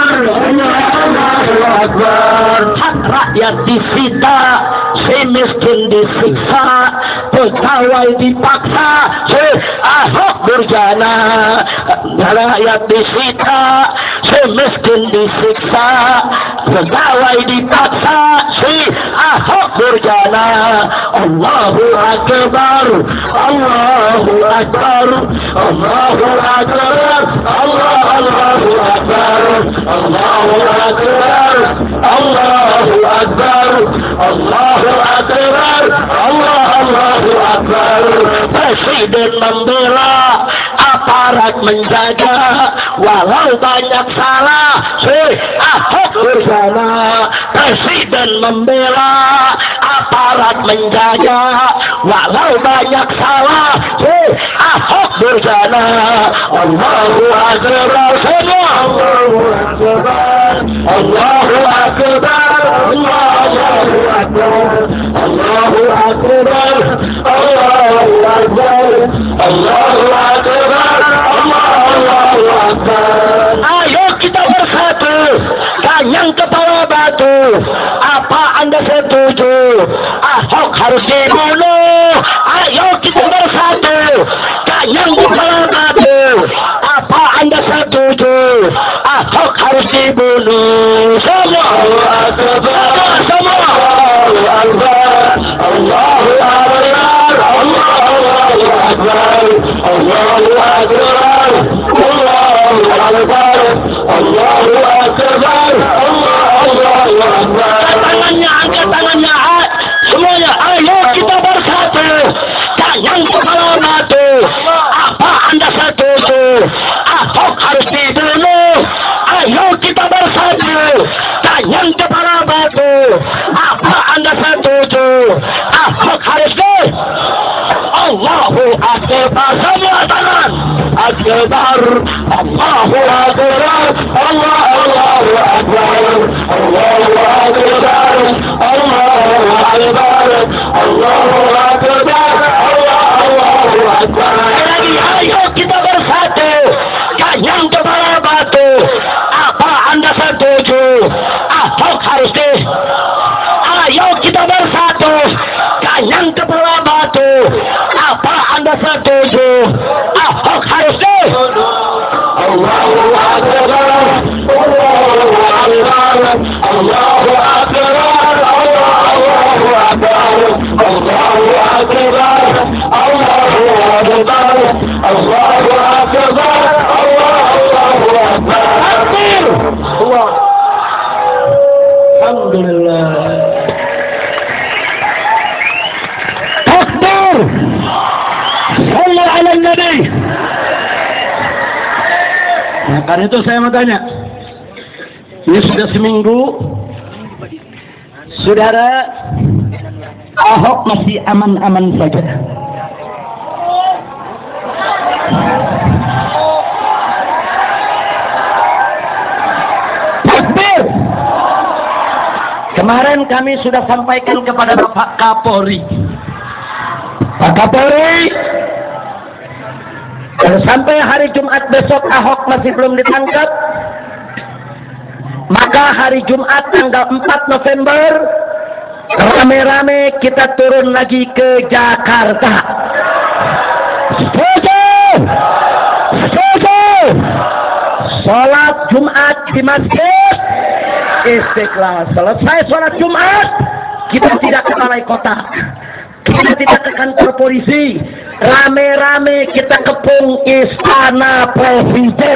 Akbar. Hak rakyat disita, si miskin disiksa, pegawai dipaksa, si Ahok berjana. Rakyat disita, si miskin disiksa, pegawai dipaksa, si Ahok berjana. Allahu Akbar, Allahu Akbar, Allahu Akbar, Allah, Allahu Akbar, Allahu Akbar. Allahu Akbar, Allahu Akbar, Allah Allahu Akbar. Presiden membela, aparat menjaga, walau banyak salah, si Ahok bersama. Presiden membela, aparat menjaga, walau banyak salah, si Ahok bersama. Allahu Akbar, semua Allahu Akbar, Allahu Akbar, Allahu Akbar, Allahu Akbar, Allahu Akbar, Allahu Akbar, Allahu Akbar. Ayo kita bersatu, kanyang kepala batu. Apa Anda setuju? Ahok harus dibunuh. Ayo kita bersatu, kanyang kepala batu. Apa Anda setuju? Ahok harus dibunuh. Semua Akbar, semua Allahu Akbar, Allahu Akbar, Allahu Akbar, Allahu Akbar, Allahu Akbar, Allahu Akbar, Allahu Akbar. Tangannya, angkat tangannya, semuanya. Ayo kita bersatu, kanyang kepala batu. Apa Anda setuju? Ahok harus dibunuh. Ayo kita bersatu, kanyang kepala batu. Apa Anda setuju? Ahok harus dibunuh. Allahu Akbar, semua tangan. Akbar, Allahu Akbar, Allah Allahu Akbar, Allahu Akbar, Allahu Akbar, Allahu Akbar, Allah Allahu Akbar. Lagi, ayo kita bersatu, kanyang kepala batu. Apa Anda setuju? Ahok harus di. Ayo kita bersatu, kanyang kepala batu. Apa Anda setuju? Ahok harus di. Allahu Akbar, Allahu Akbar, Allahu Akbar, Allahu Akbar, Allahu Akbar, Allahu Akbar, Allahu Akbar, Allahu Akbar. Takbir. Allah. Alhamdulillah. Takbir. Sallu ala Nabi. Nah, karena itu saya mau tanya, ini sudah seminggu, saudara, Ahok masih aman-aman saja. Takbir. Kemarin kami sudah sampaikan kepada Bapak Kapolri. Pak Kapolri, kalau sampai hari Jumat besok Ahok masih belum ditangkap, maka hari Jumat tanggal empat November rame-rame kita turun lagi ke Jakarta. Setuju? Setuju? Sholat Jumat di Masjid Istiqlal. Selesai sholat Jumat, kita tidak ke balai kota, kita tidak ke kantor polisi, rame-rame kita kepung Istana Presiden.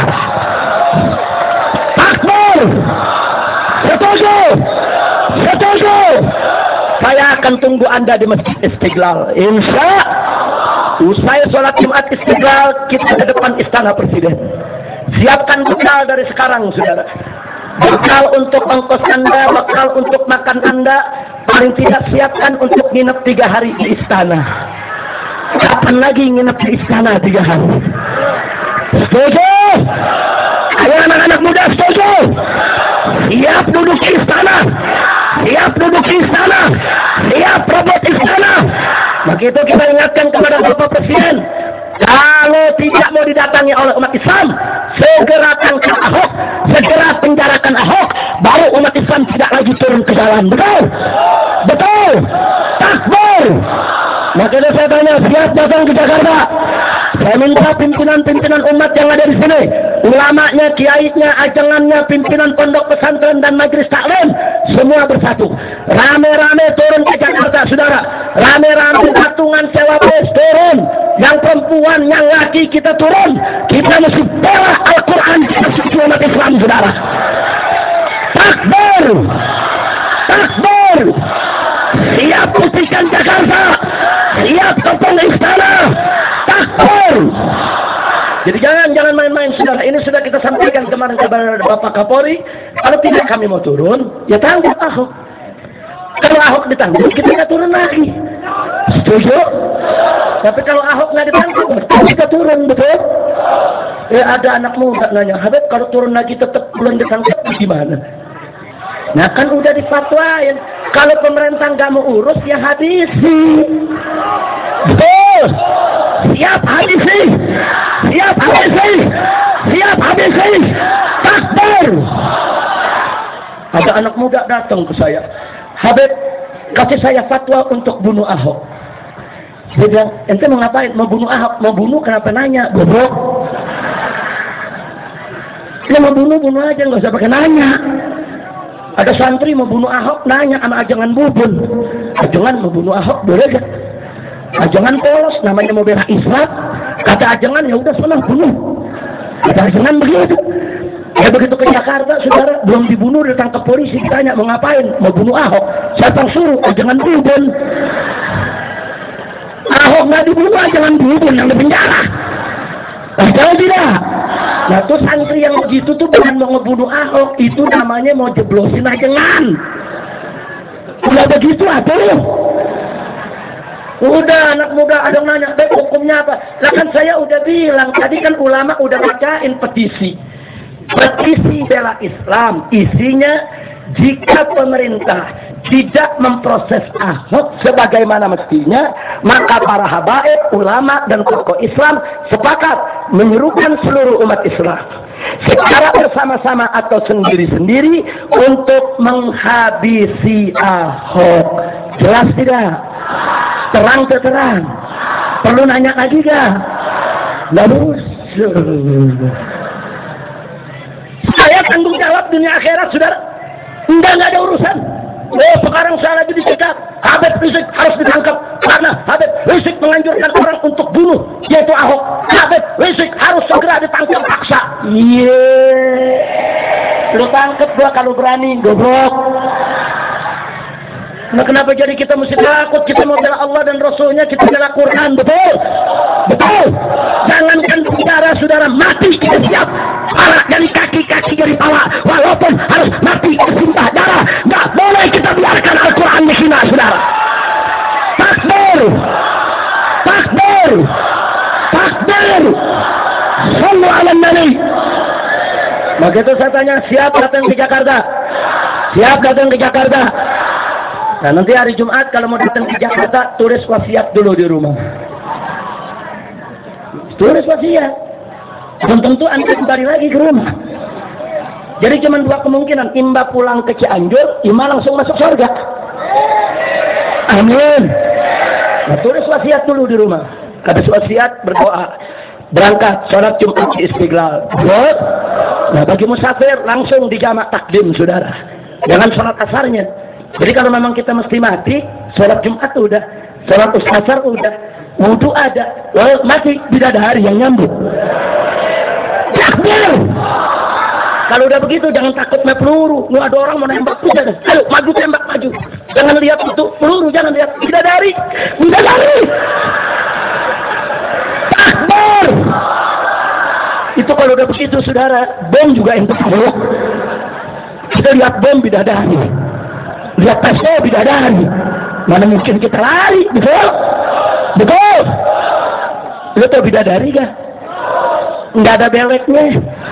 Takbir. Setuju? Setuju? Saya akan tunggu Anda di Masjid Istiqlal. Insya usai sholat Jumat Istiqlal, kita ke depan Istana Presiden. Siapkan bekal dari sekarang, saudara. Bekal untuk ongkos Anda, bekal untuk makan Anda. Paling tidak siapkan untuk nginep tiga hari di istana. Kapan lagi nginep di istana tiga hari? Setuju? Ayo anak-anak muda, setuju? Siap duduk di istana. Siap duduk di istana. Siap robot istana. Begitu kita ingatkan kepada Bapak Presiden, kalau tidak mau didatangi oleh umat Islam, segera tangkap Ahok, segera penjarakan Ahok, baru umat Islam tidak lagi turun ke jalan. Betul? Betul? Takbir. Makanya saya tanya, siap datang ke Jakarta? Saya minta pimpinan-pimpinan umat yang ada di sini, ulamanya, kiainya, ajangannya, pimpinan pondok pesantren dan majelis taklim, semua bersatu. Rame-rame turun ke Jakarta, saudara. Rame-rame patungan sewa bus turun. Yang perempuan, yang laki kita turun. Kita mesti bela Al-Quran, kita mesti umat Islam, saudara. Takbir! Takbir! Siap putihkan Jakarta! Siap kepung istana! Takbir! Jadi jangan jangan main-main saudara. Ini sudah kita sampaikan kemarin kepada Bapak Kapolri. Kalau tidak kami mau turun, ya tanggung Ahok. Kalau Ahok ditanggung, kita nggak turun lagi. Setuju? Tapi kalau Ahok nggak ditanggung, kita turun, betul? Ya ada anak muda nanya, Habib kalau turun lagi tetap belum ditangkap gimana? Nah kan udah difatwain. Kalau pemerintah nggak mau urus, ya habisi. Betul. Siap habisi. Siap habisi. Siap habisi. Takbir. Ada anak muda datang ke saya. Habib, kasih saya fatwa untuk bunuh Ahok. Dia bilang, ente mau ngapain? Mau bunuh Ahok. Mau bunuh kenapa nanya? Goblok. Dia mau bunuh, bunuh aja. Nggak usah pakai nanya. Ada santri mau bunuh Ahok, nanya sama ajangan bubun. Ajangan mau bunuh Ahok, boleh gak? Ajangan polos, namanya mau bela Islam. Kata ajangan, ya udah senang bunuh. Kata ajangan begitu. Ya begitu ke Jakarta, saudara, belum dibunuh, datang ke polisi, ditanya mau ngapain? Mau bunuh Ahok. Siapa suruh? Ajangan bubun. Ahok nggak dibunuh, ajangan bubun yang di penjara. Nah, tahu tidak? Nah, tuh santri yang begitu tuh bukan mau ngebunuh Ahok, itu namanya mau jeblosin ajangan. Udah begitu atuh. Udah anak muda ada yang nanya, baik hukumnya apa? Lah kan saya udah bilang, tadi kan ulama udah bacain petisi. Petisi bela Islam, isinya jika pemerintah tidak memproses Ahok sebagaimana mestinya, maka para habaib, ulama dan tokoh Islam sepakat menyerukan seluruh umat Islam secara bersama-sama atau sendiri-sendiri untuk menghabisi Ahok. Jelas tidak? Terang terang. Perlu nanya lagi gak? Lalu saya tanggung jawab dunia akhirat, saudara. Enggak, enggak ada urusan. Oh, sekarang saya lagi dicegat. Habib Rizik harus ditangkap karena Habib Rizik menganjurkan orang untuk bunuh, yaitu Ahok. Habib Rizik harus segera ditangkap paksa. Iya. Lu tangkap gua kalau berani, goblok. Nah, kenapa jadi kita mesti takut? Kita mau bela Allah dan Rasulnya, kita bela Quran, betul? Betul. Jangankan bicara, saudara, mati kita siap. Pala dari kaki-kaki dari pala, walaupun harus mati bersimbah darah, nggak boleh kita biarkan Al-Quran dihina, saudara. Takbir, takbir, takbir. Sallu ala Nabi. Begitu saya tanya, siap datang ke Jakarta? Siap datang ke Jakarta? Nah, nanti hari Jumat kalau mau datang ke Jakarta, tulis wasiat dulu di rumah. Tulis wasiat. Belum tentu Anda kembali lagi ke rumah. Jadi cuma dua kemungkinan. Imba pulang ke Cianjur, Ima langsung masuk surga. Amin. Nah, tulis wasiat dulu di rumah. Habis wasiat, berdoa. Berangkat, sholat Jumat di Istiqlal. Buat. Nah, bagi musafir, langsung di jamak takdim, saudara. Jangan sholat asarnya. Jadi kalau memang kita mesti mati, sholat Jumat udah, sholat asar udah, wudhu ada, lalu mati bidadari yang nyambut. Takbir. Kalau udah begitu jangan takut main peluru. Lu ada orang mau nembak, udah, ayo maju tembak maju. Jangan lihat itu peluru, jangan lihat bidadari, bidadari. Takbir. Itu kalau udah begitu, saudara, bom juga yang terlalu. Kita lihat bom bidadari. Lihat peso bidadari. Mana mungkin kita lari, betul? Betul. Lu tau bidadari gak? Nggak ada beleknya.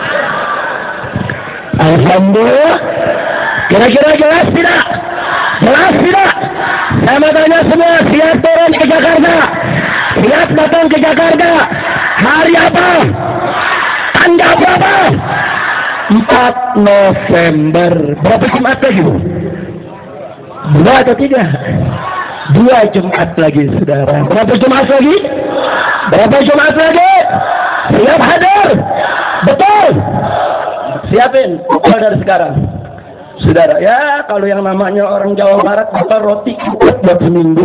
Alhamdulillah. Kira-kira jelas tidak? Jelas tidak? Saya mau tanya semua, siap turun ke Jakarta? Siap datang ke Jakarta? Hari apa? Tanggal berapa? empat November. Berapa Jumat lagi, Bu? Dua atau tiga? Dua Jumat lagi, saudara. Berapa Jumat lagi? Berapa Jumat lagi? Siap hadir? Betul? Siapin, mulai dari sekarang. Saudara, ya kalau yang namanya orang Jawa Barat, apa roti cukup buat seminggu.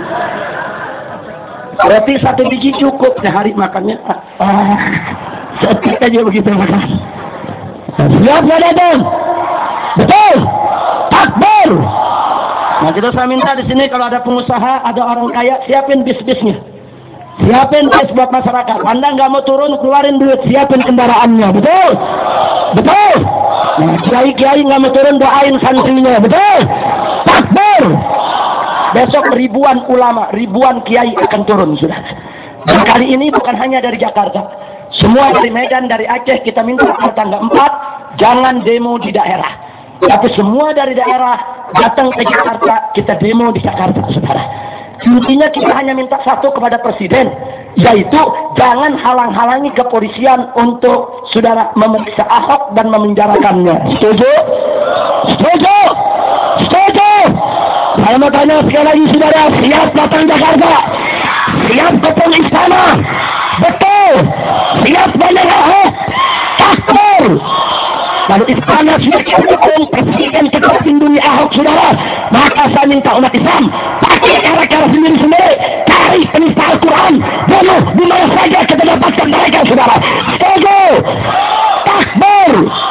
Roti satu biji cukup sehari makannya. Ah, sedikit aja begitu makan. Siap ya datang? Betul? Takbir. Nah, kita saya minta di sini kalau ada pengusaha, ada orang kaya, siapin bis-bisnya. Siapin bis buat masyarakat. Anda nggak mau turun, keluarin duit, siapin kendaraannya. Betul? Betul? Nah, kiai-kiai nggak mau turun, doain santrinya. Betul? Takbir. Besok ribuan ulama, ribuan kiai akan turun, sudah. Dan kali ini bukan hanya dari Jakarta. Semua dari Medan, dari Aceh, kita minta tanggal empat, jangan demo di daerah. Tapi semua dari daerah datang ke Jakarta, kita demo di Jakarta, saudara. Intinya kita hanya minta satu kepada Presiden, yaitu jangan halang-halangi kepolisian untuk saudara memeriksa Ahok dan memenjarakannya. Setuju? Setuju? Setuju? Saya mau tanya sekali lagi, saudara, siap datang Jakarta? Siap ketemu istana? Betul? Siap banyak Ahok? Takbir! Kalau istana sudah ketemu Presiden kita lindungi Ahok, saudara, maka saya minta umat Islam pakai cara-cara sendiri-sendiri, cari penista Al-Quran, bunuh di mana saja kita dapatkan mereka, saudara. Setuju? Takbir!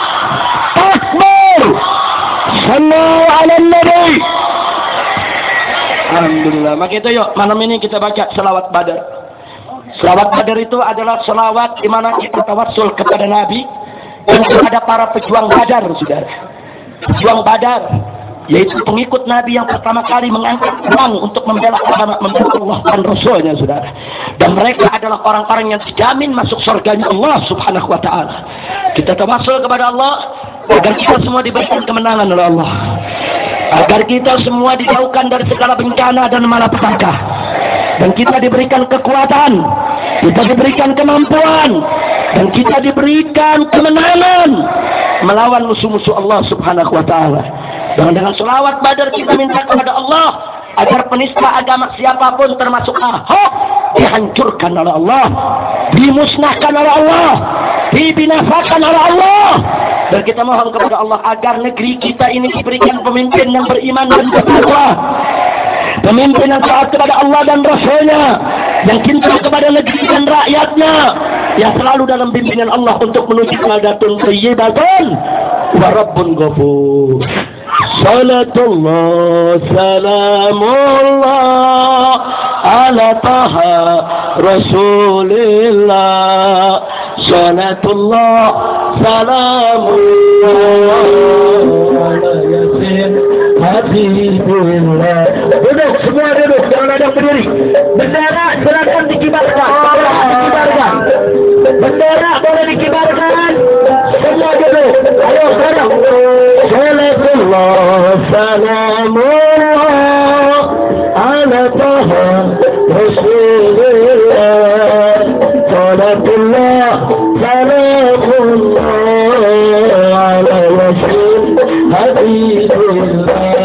Takbir! Sallu ala Nabi. Alhamdulillah. Maka itu yuk, malam ini kita baca selawat Badar. Selawat Badar itu adalah selawat di mana kita tawassul kepada Nabi dan kepada para pejuang Badar, saudara. Pejuang Badar, yaitu pengikut Nabi yang pertama kali mengangkat perang untuk membela agama, membela Allah dan Rasulnya, saudara. Dan mereka adalah orang-orang yang dijamin masuk surganya Allah Subhanahu Wa Taala. Kita tawassul kepada Allah agar kita semua diberikan kemenangan oleh Allah, agar kita semua dijauhkan dari segala bencana dan malapetaka, dan kita diberikan kekuatan, kita diberikan kemampuan, dan kita diberikan kemenangan melawan musuh-musuh Allah Subhanahu Wa Taala. Dan dengan selawat Badar kita minta kepada Allah agar penista agama siapapun termasuk Ahok dihancurkan oleh Allah, dimusnahkan oleh Allah, dibinasakan oleh Allah. Dan kita mohon kepada Allah agar negeri kita ini diberikan pemimpin yang beriman dan bertakwa, pemimpin yang taat kepada Allah dan Rasulnya, yang cinta kepada negeri dan rakyatnya, yang selalu dalam bimbingan Allah untuk menuju kehadatun thayyibatun wa rabbun ghafur. Salatullah salamullah ala taha rasulillah. Salatullah salamullah ala yasin habibullah. Duduk, semua duduk, jangan ada berdiri. Bendera silakan dikibarkan. Bendera dikibarkan. Bendera boleh dikibarkan. Semua duduk. Ayo sekarang. Salatullah salamullah ala taha rasulillah. Salatullah salamullah ala yasin habibullah.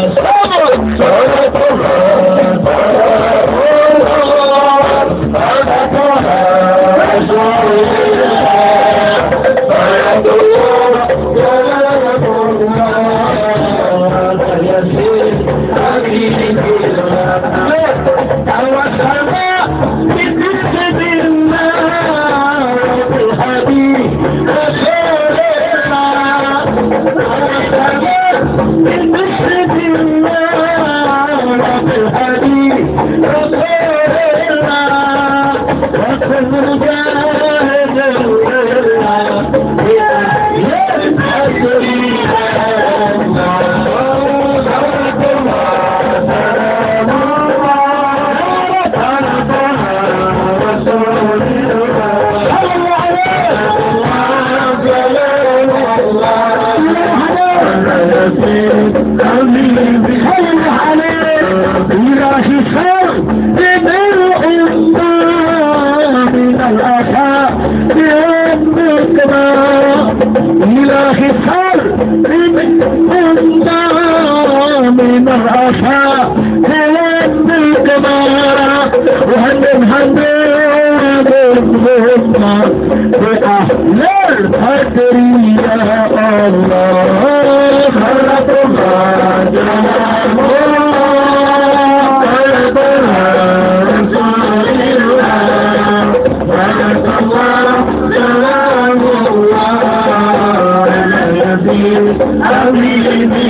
Amin.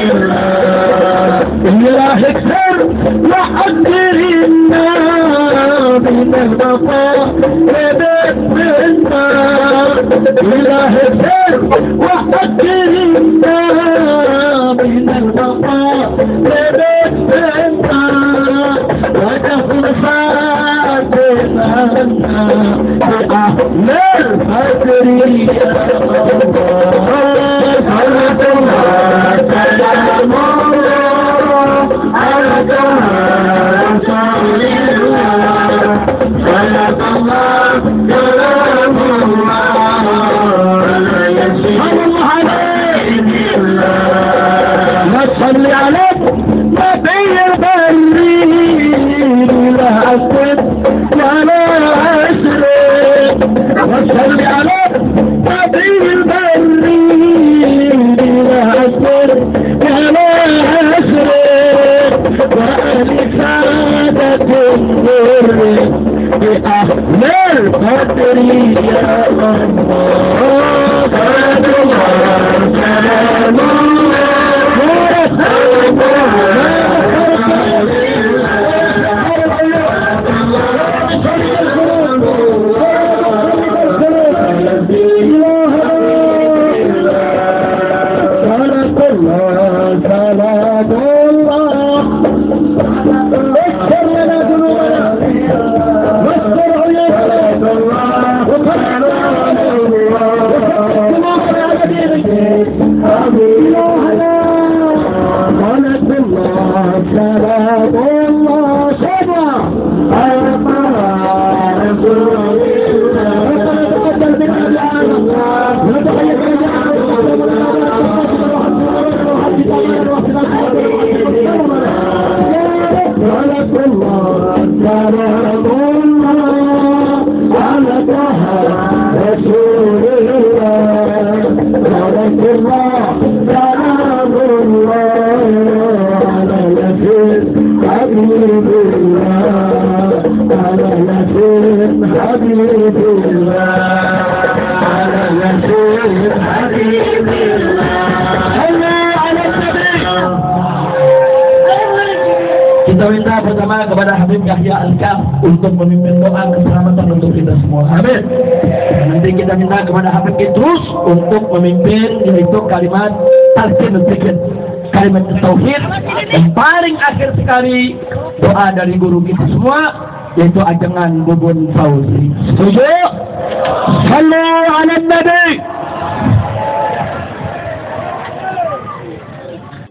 وحذرنا من الوفاء لبيتنا إله الخير وحذرنا من الوفاء لبيتنا ودخل فاتنا بأهل الفجر يا الله صلاة الله سلام الله على رسول الله صلاة الله سلام الله على يسير صل على نبي البريد لا أسد ولا أسرد وصل على نبي البريد لا أسد ولا أسرد وأهل سادة النور بأهل القدر يا الله صلاة الله سلام Kita minta pertama kepada Habib Yahya Al-Kaf untuk memimpin doa keselamatan untuk kita semua. Amin. Nanti kita minta kepada Habib Idrus untuk memimpin yaitu kalimat talqin dzikir, kalimat tauhid, dan paling akhir sekali doa dari guru kita semua yaitu ajangan Bubun Fauzi. Setuju? Sallu ala Nabi.